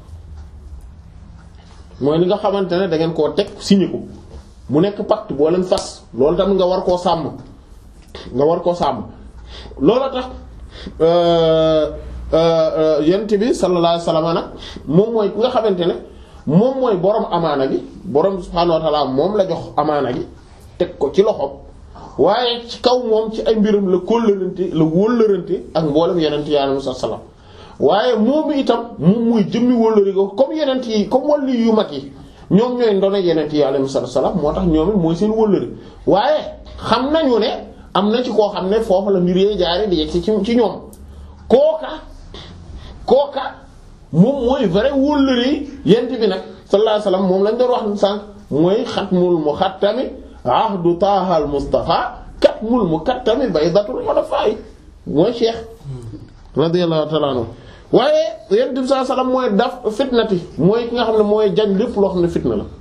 Speaker 1: mooy li nga xamante ne da ngeen koo teg signé ko mu nekk pacte boo leen fas loolu tamit nga war koo sàmm nga war koo sàmm loolu tax yent bi sallallahu alayhi wasallam nag moom mooy ki nga xamante ne moom mooy borom amaana gi borom subhaanahu wa ta'ala moom la jox amaana gi teg ko ci loxoom waaye ci kaw moom ci ay mbiram la kóllërante la wóllërante ak mboolem yenent yi alayhi salaam waaye moom itam moom muy jëmmi wóllëri ko comme yenent yi comme wàllu yu mag yi ñoom ñooy ndono yenent yi alayhi salaam moo tax ñoom it mooy seen wóllëri waaye xam nañu ne am na ci koo xam ne foofu la mbir yee jaare di yegg ci ci ñoom kooka kooka moom mooy vrai wóllëri yent bi nag sallallahu alayhi wasallam moom lañ doon wax sànq mooy xatmul muxattami ahdu taahal mustafa katmul mukattami baydatul xulafaay mooy cheikh radiyallahu ta'ala anhu waaye yent bi sallallahu alayhi wasallam mooy daf fitnati mooy ki nga xam ne mooy jañ lépp loo xam ne fitna la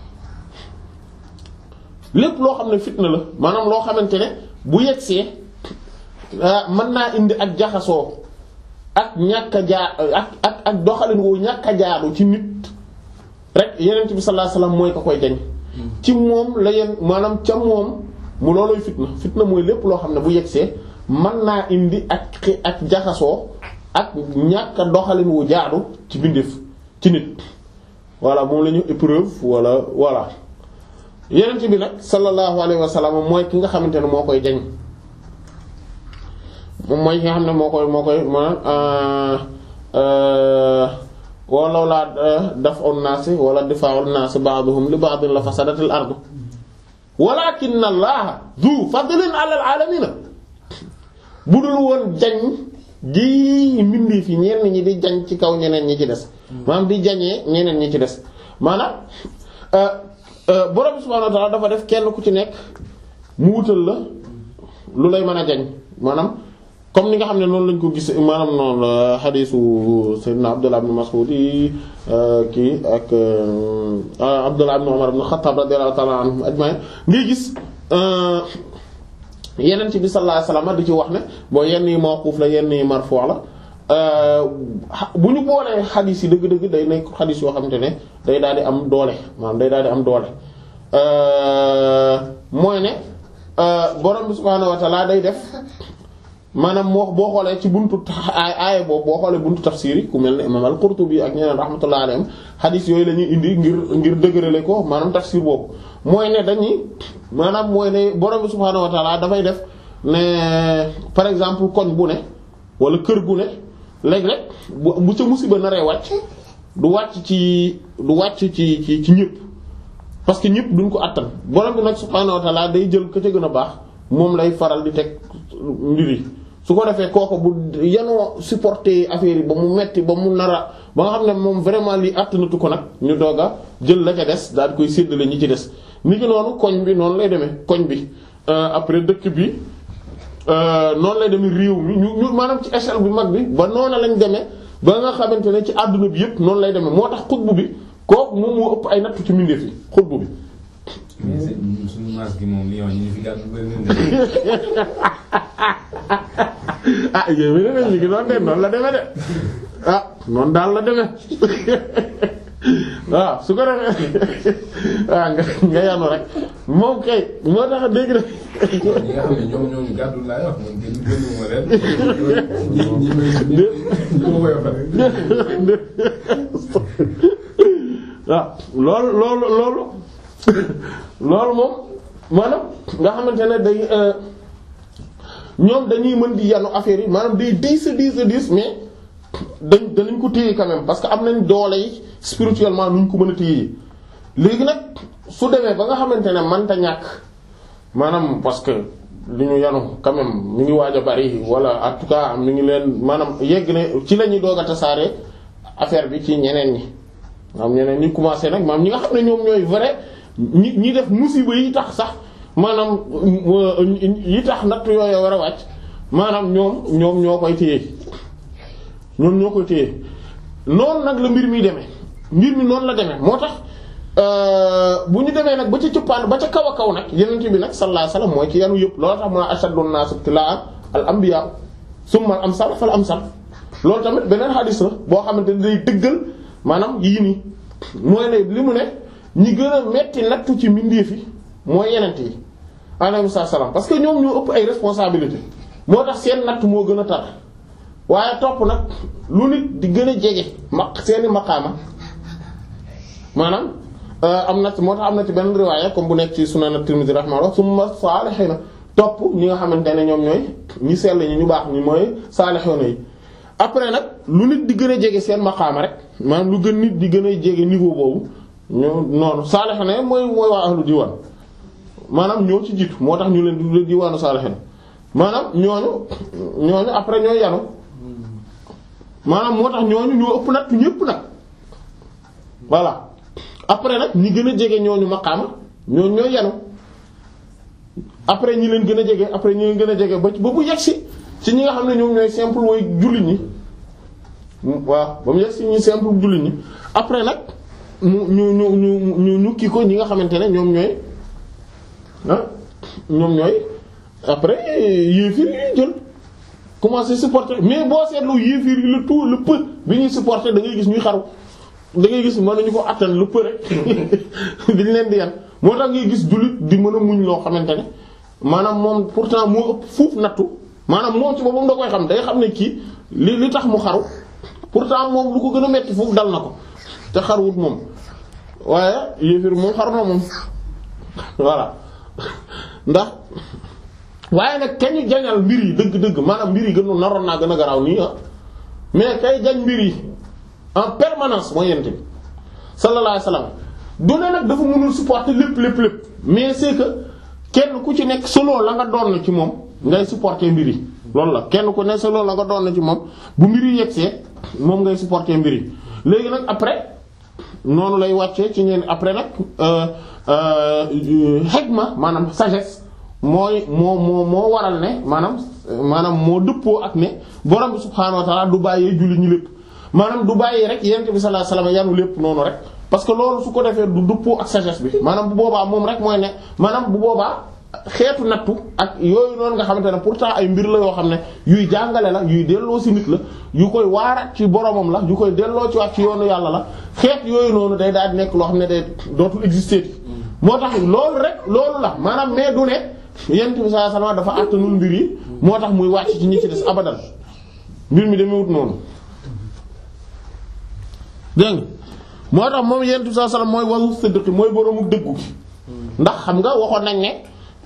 Speaker 1: lépp loo xam ne fitna la maanaam loo xamante ne bu yegsee mën naa indi ak jaxasoo ak ñàkk a jaar ak ak ak doxalin woo ñàkk a jaaru ci nit rek yenent bi sallallahu alayhi wasallam mooy ko koy jañ ci moom la yen maanaam ca moom mu looloy fitna fitna mooy lépp loo xam ne bu yegsee mën naa indi ak ak jaxasoo ak ñàkk a doxalin wu jaadu ci bindeef ci nit voilà moom la ñu épreuve wala voilà yenent bi nag sallallahu alayhi wasallam mooy ki nga xamante ne moo koy jañ moom mooy ki nga xam ne moo koy moo koy maanaam walaw laa daf'un naasi wala difaa'un naasi ba'duhum li ba'din la fasadatil ardu walaakinna Allaaha zu fadlin 'alal 'aalamiina bu dul woon jañ ji mbindi fi ñenn ñi di jañ ci kaw ñeneen ñi ci des maanaam di jañee ñeneen ñi ci des maanaam borom subhaanahu wa ta'aala dafa def kenn ku ci nekk mu wutal la lu lay mën a jañ maanaam comme ni nga xam ne noonu lañ ko gis maanaam noonu la xadiisu Seydina Abdullah ibn Mas'ud yi kii ak Abdullah ibn Umar ibn Khattab radiyallahu ta'ala anhum ajma'in ngay gis Yonent bi sallallahu alayhi wasallam di ci wax ne boo yenn yi mawquf la yenn yi marfu' la bu ñu boolee xadiis yi dëgg-dëgg day nekk xadiis yoo xamante ne day daal di am doole maanaam day daal di am doole mooy ne borom bi subhaanahu wa ta'ala day def maanaam moo boo xoolee ci buntu aaya boobu boo xoolee buntu tafsir yi ku mel ne imam al-Qurtubi ak ñeneen rahmatullahi alayhim xadiis yooyu la ñuy indi ngir ngir dëgërale ko maanaam tafsir boobu mooy ne dañuy maanaam mooy ne borom bi subhaanahu wa ta'ala dafay def ne par exemple koñ bu ne wala kër gu ne léeg-léeg bu bu ca musiba naree wàcc du wàcc ci du wàcc ci ci ci ñëpp parce que ñëpp duñ ko attan borom bi nag subhaanahu wa ta'ala day jël ka ca gën a baax moom lay faral di teg mbir yi su ko defee kooku bu yanoo supporter affaire yi ba mu metti ba mu nara ba nga xam ne moom vraiment lii àttanatu ko nag ñu doog a jël la ca des daal di koy séddale ñi ci des. ni ki noonu koñ bi noonu lay demee koñ bi après dëkk bi noonu lay demee réew mi ñu ñu maanaam ci échelle bu mag bi ba noonu lañ demee ba nga xamante ne ci àdduna bi yëpp noonu lay demee moo tax xutbu bi kooku moom moo ëpp ay nattu ci mbindeef yi xutbu bi.
Speaker 2: mais suñu maas gi moom Lyon ñu fi gàddu bëri
Speaker 1: ah yéen a ngi leen noonu de noonu la demee de ah noonu daal la demee waaw su ko defee waaw nga nga yanu rek moom kay moo tax dégg na.
Speaker 2: ñi nga xam ne ñoom ñoo ñu gàddu laay wax man kenn gënu ma leen. ñi ñi ñi ma koy wax
Speaker 1: waaw loolu loolu loolu loolu moom maanaam nga xamante ne day ñoom dañuy mën di yanu affaire yi maanaam day diis a diis a diis mais dañ danañ ko téye quand même parce que am nañ doole yi spirituellement nuñ ko mën a téye léegi nag su demee ba nga xamante ne mënta ñàkk maanaam parce que li ñu yanu quand même mi ngi waaj a bari wala en tout cas mi ngi leen maanaam yegg ne ci la ñuy doog a tasaare affaire bi ci ñeneen ñi. maanaam ñeneen ñi commencé nag maanaam ñi nga xam ne ñoom ñooy vrai ñi ñi def musiba yi tax sax maanaam yi tax natt yooyu war a wàcc maanaam ñoom ñoom ñoo koy téye ñoom ñoo koy téye noonu nag la mbir mi demee mbir mi noonu la demee moo tax bu ñu demee nag ba ca cëppaan ba ca kaw a kaw nag yenent bi nag sallallahu alayhi wasallam mooy ci yanu yëpp loolu tax mu ne ashadun nas ibtila'an al anbiya summa al amsal fal amsal loolu tamit beneen hadith la boo xamante ne day dëggal maanaam yii nii mooy ne li mu ne ñi gën a metti nattu ci mbindeef yi mooy yenent yi alayhi salaam parce que ñoom ñoo ëpp ay responsabilité moo tax seen natt moo gën a tar waaye topp nag lu nit di gën a jege ma seeni maqaama maanaam am na moo tax am na ci benn riwaaya comme bu nekk ci sunan at-Tirmidhi rahimahullah summa saalihiina topp ñi nga xamante ne ñoom ñooy ñi sell ñi ñu baax ñi mooy saalihiina yi après nag lu nit di gën a jege seen maqaama rek maanaam lu gën nit di gën a jege niveau boobu ñoo noonu saalihiina mooy mooy waa ahlu diwaan maanaam ñoo ci jiitu moo tax ñu leen di diwaanu saalihiina maanaam ñooñu ñooñu après ñooy yanu maanaam moo tax ñooñu ñoo ëpp nag ñépp nag voilà après nag ñi gën a jege ñooñu maqaama ñooñu ñooy yanu après ñi leen gën a jege après ñi leen gën a jege ba ba bu yegsi ci ñi nga xam ne ñoom ñooy simple way jullit ñi waaw ba mu yegsi ñi simple jullit ñi après nag mu ñu ñu ñu ñu ñu kii ko ñi nga xamante ne ñoom ñooy ah ñoom ñooy après yéefir yi jël commencer supporter mais boo seetlu yéefir yi le tout le peu bi ñuy supporter da ngay gis ñuy xaru da ngay gis mën nañu ko attan lu peu rek diñ leen di yan moo tax ngay gis jullit di mën a muñ loo xamante ne maanaam moom pourtant moo ëpp fuuf nattu maanaam moom ci boppam da koy xam day xam ne kii li li tax mu xaru pourtant moom lu ko gën a metti foofu dal na ko te xaruwut moom waaye yéefir moom xaru na moom voilà ndax waaye nag kañu jañal mbir yi dëgg-dëgg maanaam mbir yi gën naroon naa gën a garaaw nii ah mais kay jañ mbir yi en permanence mooy yent bi sallallahu alayhi wasallam du ne nag dafa mënul supporter lépp lépp lépp mais c'est que kenn ku ci nekk solo la nga doon ci moom ngay supporter mbir yi loolu la kenn ku ne solo la nga doon ci moom bu mbir yi yegsee moom ngay supporter mbir yi léegi nag après noonu lay wàccee ci ñeen après nag hikma maanaam sagesse mooy moo moo moo waral ne maanaam maanaam moo dëppoo ak ne borom bi subhaanahu wa ta'ala du bàyyee julli ñi lépp maanaam du bàyyi rek yonent bi sallallahu alayhi wasallam yanu lépp noonu rek parce que loolu su ko defee du dëppoo ak sagesse bi maanaam bu boobaa moom rek mooy ne maanaam bu boobaa xeetu nattu ak yooyu noonu nga xamante ne pourtant ay mbir la yoo xam ne yuy jàngale la yuy delloo ci nit la yu koy waaraat ci boromam la yu koy delloo ci waat ci yoonu yàlla la xeet yooyu noonu day daal di nekk loo xam ne day dootul exister moo tax loolu rek loolu la maanaam mais du ne yonent bi sallallahu alayhi wasallam dafa àttanul mbir yi moo tax muy wàcc ci ñi ci des abadan mbir mi demewut noonu dégg nga moo tax moom yonent bi sallallahu alayhi wasallam mooy wasu siddiq mooy boroomu dëggu gi ndax xam nga waxoon nañ ne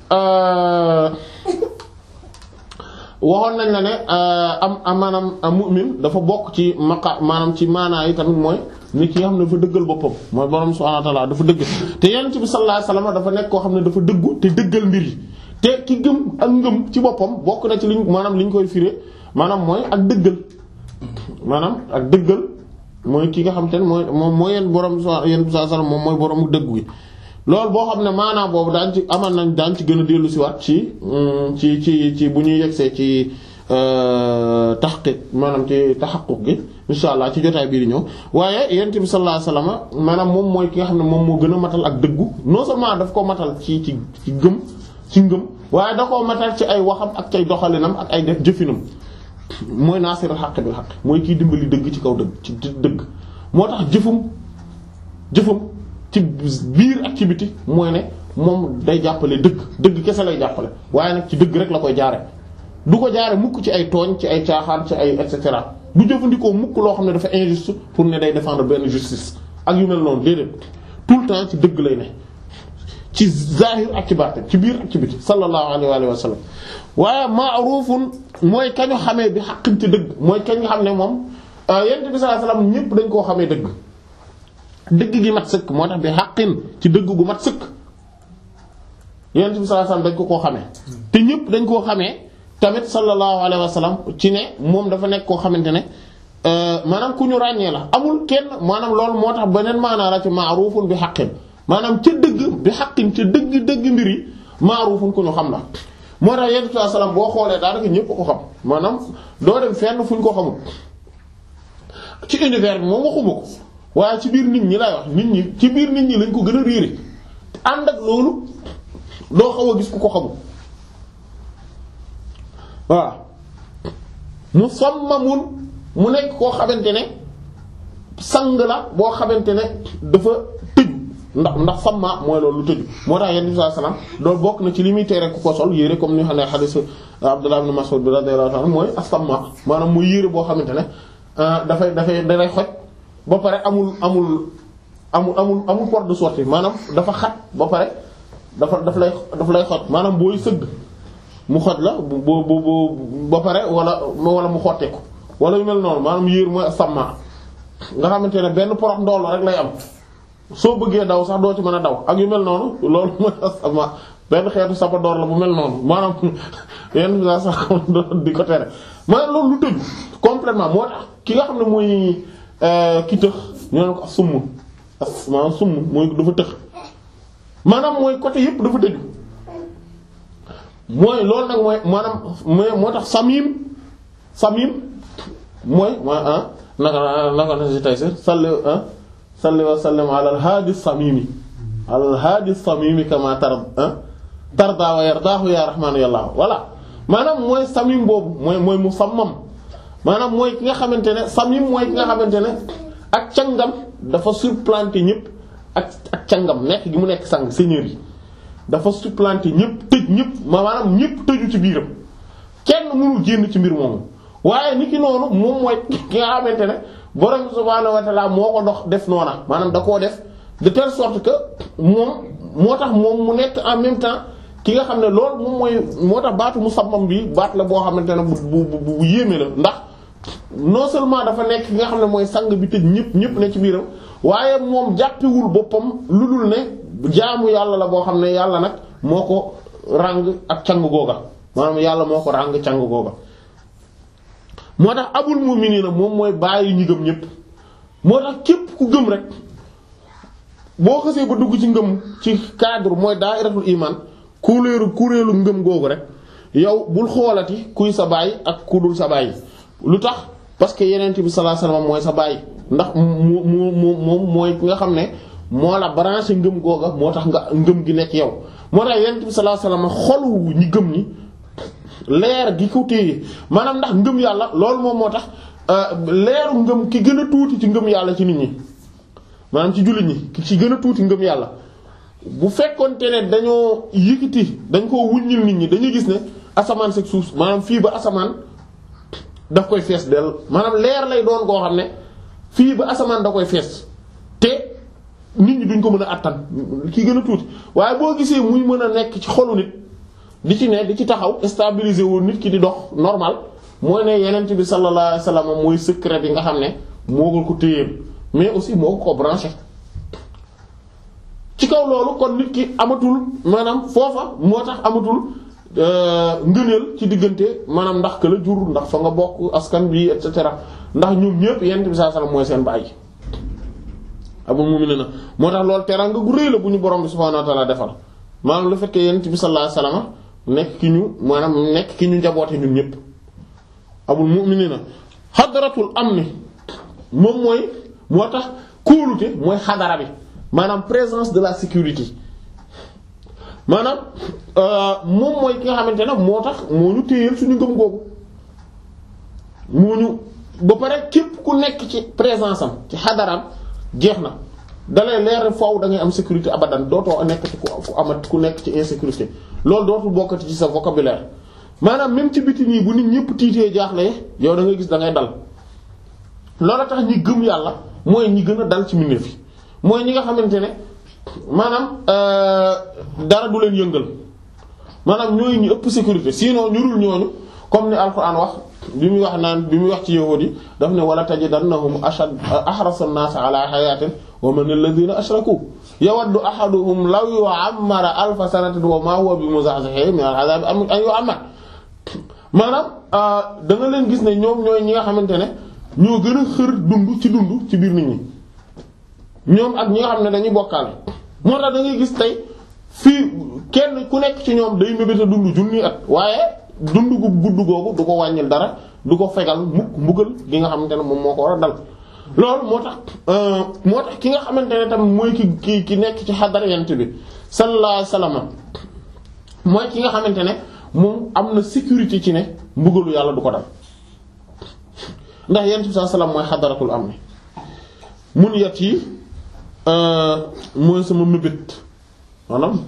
Speaker 1: waxoon nañ la ne am am maanaam mu'min dafa bokk ci maqa maanaam ci maanaa yi tamit mooy nit ki nga xam ne dafa dëggal boppam mooy borom subhaanahu wa ta'aala dafa dëgg te yonent bi sallallahu alayhi wasallam dafa nekk koo xam ne dafa dëggu te dëggal mbir yi te ki gëm ak ngëm ci boppam bokk na ci liñ maanaam li ñu koy firé maanaam mooy ak dëggal maanaam ak dëggal mooy ki nga xam te ne mooy moom mooy yenn borom yenn bi sallallahu alayhi wasallam moom mooy borom dëggu gi loolu boo xam ne maanaam boobu daan ci amal nañ daan ci gën a dellu si waat ci ci ci ci bu ñuy yegsee ci tahqiq maanaam ci tahaqquq gi insha allah ci jotaay bii di ñëw waaye yonent bi sallallahu alayhi wasallam maanaam moom mooy ki nga xam ne moom moo gën a matal ak dëggu non seulement daf ko matal ci ci ci gëm ci ngëm waaye da koo matal ci ay waxam ak ay doxalinam ak ay def jëfinam mooy naasirul haqq bil haqq mooy kiy dimbali dëgg ci kaw dëgg ci dëgg moo tax jëfum jëfum ci biir ak ci biti mooy ne moom day jàppale dëgg dëgg kese lay jàppale waaye nag ci dëgg rek la koy jaare du ko jaare mukk ci ay tooñ ci ay caaxaan ci ay et cetera du jëfandikoo mukk loo xam ne dafa injuste pour ne day défendre benn justice ak yu mel noonu déedéet tout le temps ci dëgg lay ne ci zahir ak ci baatin ci biir ak ci biti sallallahu alayhi wa sallam waaye ma'rufun mooy kañu xamee bi xaqin ci dëgg mooy kañ nga xam ne moom yonent bi sallallahu alayhi wa sallam ñépp dañ koo xamee dëgg dëgg gi mat sëkk moo tax bi xaqin ci dëgg gu mat sëkk yonent bi sallallahu alayhi wa sallam dañ ko koo xamee te ñépp dañ koo xamee tamit sallallahu alayhi wa sallam ci ne moom dafa nekk koo xamante ne maanaam ku ñu ràññee la amul kenn maanaam loolu moo tax beneen maanaa la ci ma'rufun bi xaqin maanaam ca dëgg bi xaqin ca dëgg dëgg mbir yi ma'rufun ku ñu xam la moo tax yonent bi sallallahu alayhi wa sallam boo xoolee daanaka ñépp ko xam maanaam doo dem fenn fu ñu ko xamul ci univers bi moom waxuma ko waaye ci biir nit ñi lay wax nit ñi ci biir nit ñi lañ ko gën a réere ànd ak loolu doo xaw a gis ku ko xamul waaw mu sammamun mu nekk koo xamante ne sang la boo xamante ne dafa tëju ndax ndax samma mooy loolu lu tëju moo tax yonent bi sallallahu alayhi wasallam loolu bokk na ci li muy tere ku ko sol yére comme ni xam ne hadith Abdullah ibn Mas'ud bi radiyallahu anhu mooy as-samma maanaam muy yére boo xamante ne dafay dafay dalay xoj ba pare amul amul amul amul amul porte de sortie maanaam dafa xat ba pare dafa daf lay daf lay xoj maanaam booy sëgg mu xoj la bu bu bu ba pare wala wala mu xotte ko wala yu mel noonu maanaam yéer mooy samma nga xamante ne benn porox ndool rek lay am soo bëggee daw sax doo ci mën a daw ak yu mel noonu loolu mooy samma benn xeetu sapadoor la bu mel noonu maanaam yenn saa sax di ko tere maanaam loolu lu tëju complètement moo tax ki nga xam ne mooy ki tëx ñu ne ko ak summ maanaam summ mooy dafa tëx maanaam mooy côté yépp dafa tëju mooy loolu nag mooy maanaam mooy moo tax samim samim mooy mooy ah naka naka na si tay si salli ah salli wa sallim ala al hadi samimi ala al hadi samimi kama tar ah tarda wa yardahu ya rahmanu yàlla voilà maanaam mooy samim boobu mooy mooy musammam maanaam mooy ki nga xamante ne samim mooy ki nga xamante ne ak cangam dafa supplanter ñëpp ak ak cangam nekk gi mu nekk sang seigneur yi dafa supplanter ñëpp tëj ñëpp maanaam ñëpp tëju ci biiram kenn mënul génn ci mbir moomu waaye ni ki noonu moom mooy ki nga xamante ne borom subhaanahu wa ta'ala moo ko dox def noona maanaam da koo def de telle sorte que moom moo tax moom mu nekk en même temps ki nga xam ne loolu moom mooy moo tax baatu musammam bi baat la boo xamante ne bu bu bu yéeme la ndax non seulement dafa nekk ki nga xam ne mooy sang bi tëj ñëpp ñëpp ne ci biiram waaye moom jàppewul boppam lu dul ne jaamu yàlla la boo xam ne yàlla nag moo ko ràng ak càng googa maanaam yàlla moo ko ràng càng googa moo tax abul mu'minina moom mooy bàyyi ñi gëm ñëpp moo tax képp ku gëm rek boo xasee ba dugg ci ngëm ci cadre mooy daa'iratul iman kuréelu kuréelu ngëm googu rek yow bul xoolati kuy sa baay ak ku dul sa baay lu tax parce que yeneen bi sallallahu alayhi wasallam mooy sa baay ndax mu mu mu moom mooy ki nga xam ne moo la branché ngëm googa moo tax nga ngëm gi nekk yow moo tax yeneen bi sallallahu alayhi wasallam xolu ñi gëm ñi leer gi ko téye maanaam ndax ngëm yàlla loolu moom moo tax leeru ngëm ki gën a tuuti ci ngëm yàlla ci nit ñi maanaam ci jullit ñi ki ci gën a tuuti ngëm yàlla bu fekkonte ne dañoo yëkkati dañ koo wuññil nit ñi dañuy gis ne asamaan seg suuf maanaam fii ba asamaan daf koy fees del maanaam leer lay doon koo xam ne fii ba asamaan da koy fees te nit ñi duñ ko mën a attan ki gën a tuuti waaye boo gisee muy mën a nekk ci xolu nit di ci ne di ci taxaw stabiliser wu nit ki di dox normal mooy ne yenent bi sallallahu alayhi wasallam mooy secret bi nga xam ne moo ko téyeel mais aussi moo ko branché ci kaw loolu kon nit ki amatul maanaam foofa moo tax amatul ngëneel ci diggante maanaam ndax ka la jur ndax fa nga bokk askan bi et cetera ndax ñoom ñëpp yonent bi sallallahu alayhi wasallam mooy seen baay abul mu'minina moo tax loolu teraanga gu rëy la bu ñu borom bi subhaanahu wa ta'ala defal maanaam lu fekkee yonent bi sallallahu alayhi wasallam nekk ki ñu maanaam nekk ki ñu njaboote ñun ñëpp abul mu'minina xadaratul amni moom mooy moo tax kóolute mooy xadara bi maanaam présence de la sécurité maanaam moom mooy ki nga xamante ne moo tax moo ñu téyeel suñu ngëm googu moo ñu ba pare képp ku nekk ci présence am ci xadaraam jeex na dalay leer foofu da ngay am sécurité abadan dootoo nekk ci ku amat ku nekk ci insécurité loolu dootul bokkati ci sa vocabulaire maanaam même ci biti nii bu nit ñëpp tiitee jaaxle yow da ngay gis da ngay dal loolu tax ñi gëm yàlla mooy ñi gën a dal ci mbindeef yi mooy ñi nga xamante ne maanaam dara du leen yëngal maanaam ñooy ñu ëpp sécurité sinon ñu dul ñooñu comme ni alquran wax bi muy wax naan bi muy wax ci yahuud yi daf ne wala tajidannahum ashad ahrasa an-nas ala hayatin wa man alladhina ashraku yawaddu ahaduhum law yu'ammara alfa sanatin wa ma huwa bi muzahzihi min al-'adhabi an yu'ammar maanaam da nga leen gis ne ñoom ñooy ñi nga xamante ne ñoo gën a xër dund ci dund ci biir nit ñi ñoom ak ñi nga xam ne dañuy bokkaale moo tax da ngay gis tey fii kenn ku nekk ci ñoom day mébéta dund junni at waaye dund gu gudd googu du ko wàññil dara du ko fegal mukk mbugal gi nga xamante ne moom moo ko war a dal loolu moo tax moo tax ki nga xamante ne tamit mooy ki ki ki nekk ci xadara yent bi sallallahu alayhi wasallam mooy ki nga xamante ne moom am na sécurité ci ne mbugalu yàlla du ko dal ndax yent bi sallallahu alayhi wasallam mooy xadaratul am ni mun yat yi mooy sama mébét maanaam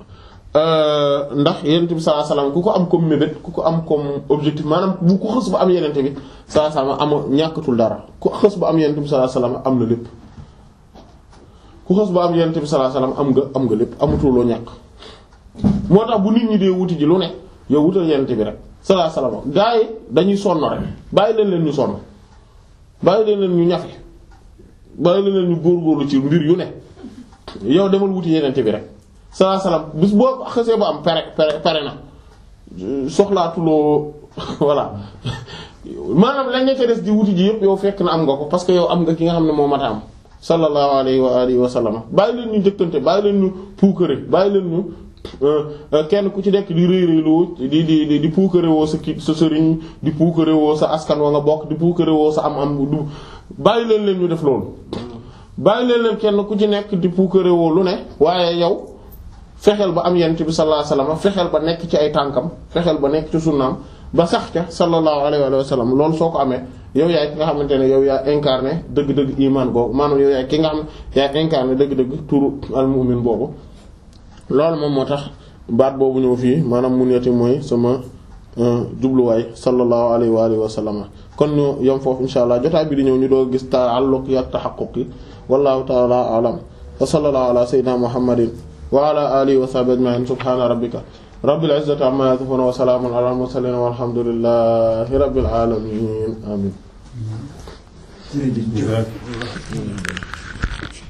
Speaker 1: ndax yonent bi sallallahu alayhi wasallam ku ko am comme mébét ku ko am comme objectif maanaam bu ku xës ba am yonent bi sallallahu alayhi wasallam am ñàkkatul dara ku xës ba am yonent bi sallallahu alayhi wasallam am na lépp ku xës ba am yonent bi sallallahu alayhi wasallam am nga am nga lépp amatuloo ñàkk moo tax bu nit ñi dee wuti ji lu ne yow wutal yonent bi rek sallallahu alayhi wasallam gaa yi dañuy sonn rek bàyyi leen leen ñu sonn bàyyi leen leen ñu ñafe bàyyi leen leen ñu góorgóorlu ci mbir yu ne yow demal wuti yonent bi rek salaa salaam bis boo xasee ba am pare pare pare na soxlaatuloo voilà maanaam lañ ca des di wuti ji yëpp yow fekk na am nga ko parce que yow am nga ki nga xam ne moo mat a am sallallahu alayhi wa alihi wa sallam bàyyi leen ñu njëkkante bàyyi leen ñu puukare bàyyi leen ñu kenn ku ci nekk di rëy rëyloo di di di di puukare woo sa kii sa sëriñ di puukare woo sa askan wa nga bokk di puukare woo sa am am du bàyyi leen leen ñu def loolu bàyyi leen leen kenn ku ci nekk di puukare woo lu ne waaye yow fexeel ba am yonent bi sallallahu alayhi wasallam fexeel ba nekk ci ay tànkam fexeel ba nekk ci sunnaam ba sax ca sallallahu alayhi wa sallam loolu soo ko amee yow yaay ki nga xamante ne yow yaa incarné dëgg-dëgg iman boobu maanaam yow yaay ki nga xam yaa incarné dëgg-dëgg turu al-mu'min boobu loolu moom moo tax baat boobu ñëw fii maanaam mun yati mooy sama jubluwaay sallallahu alayhi wa alihi wa sallam kon ñu yom foofu insha allah jotaay bi di ñëw ñu doo gis ta'alluq yi ak tahaqquq yi wallahu ta'ala a'lam wa sallallahu ala sayyidina muhammadin wa ala alihi wa sahbihi ajma'in subhana rabbika rabbil izzati amma yasifun wa salamun ala al mursalin walhamdulillahi rabbil alamin amin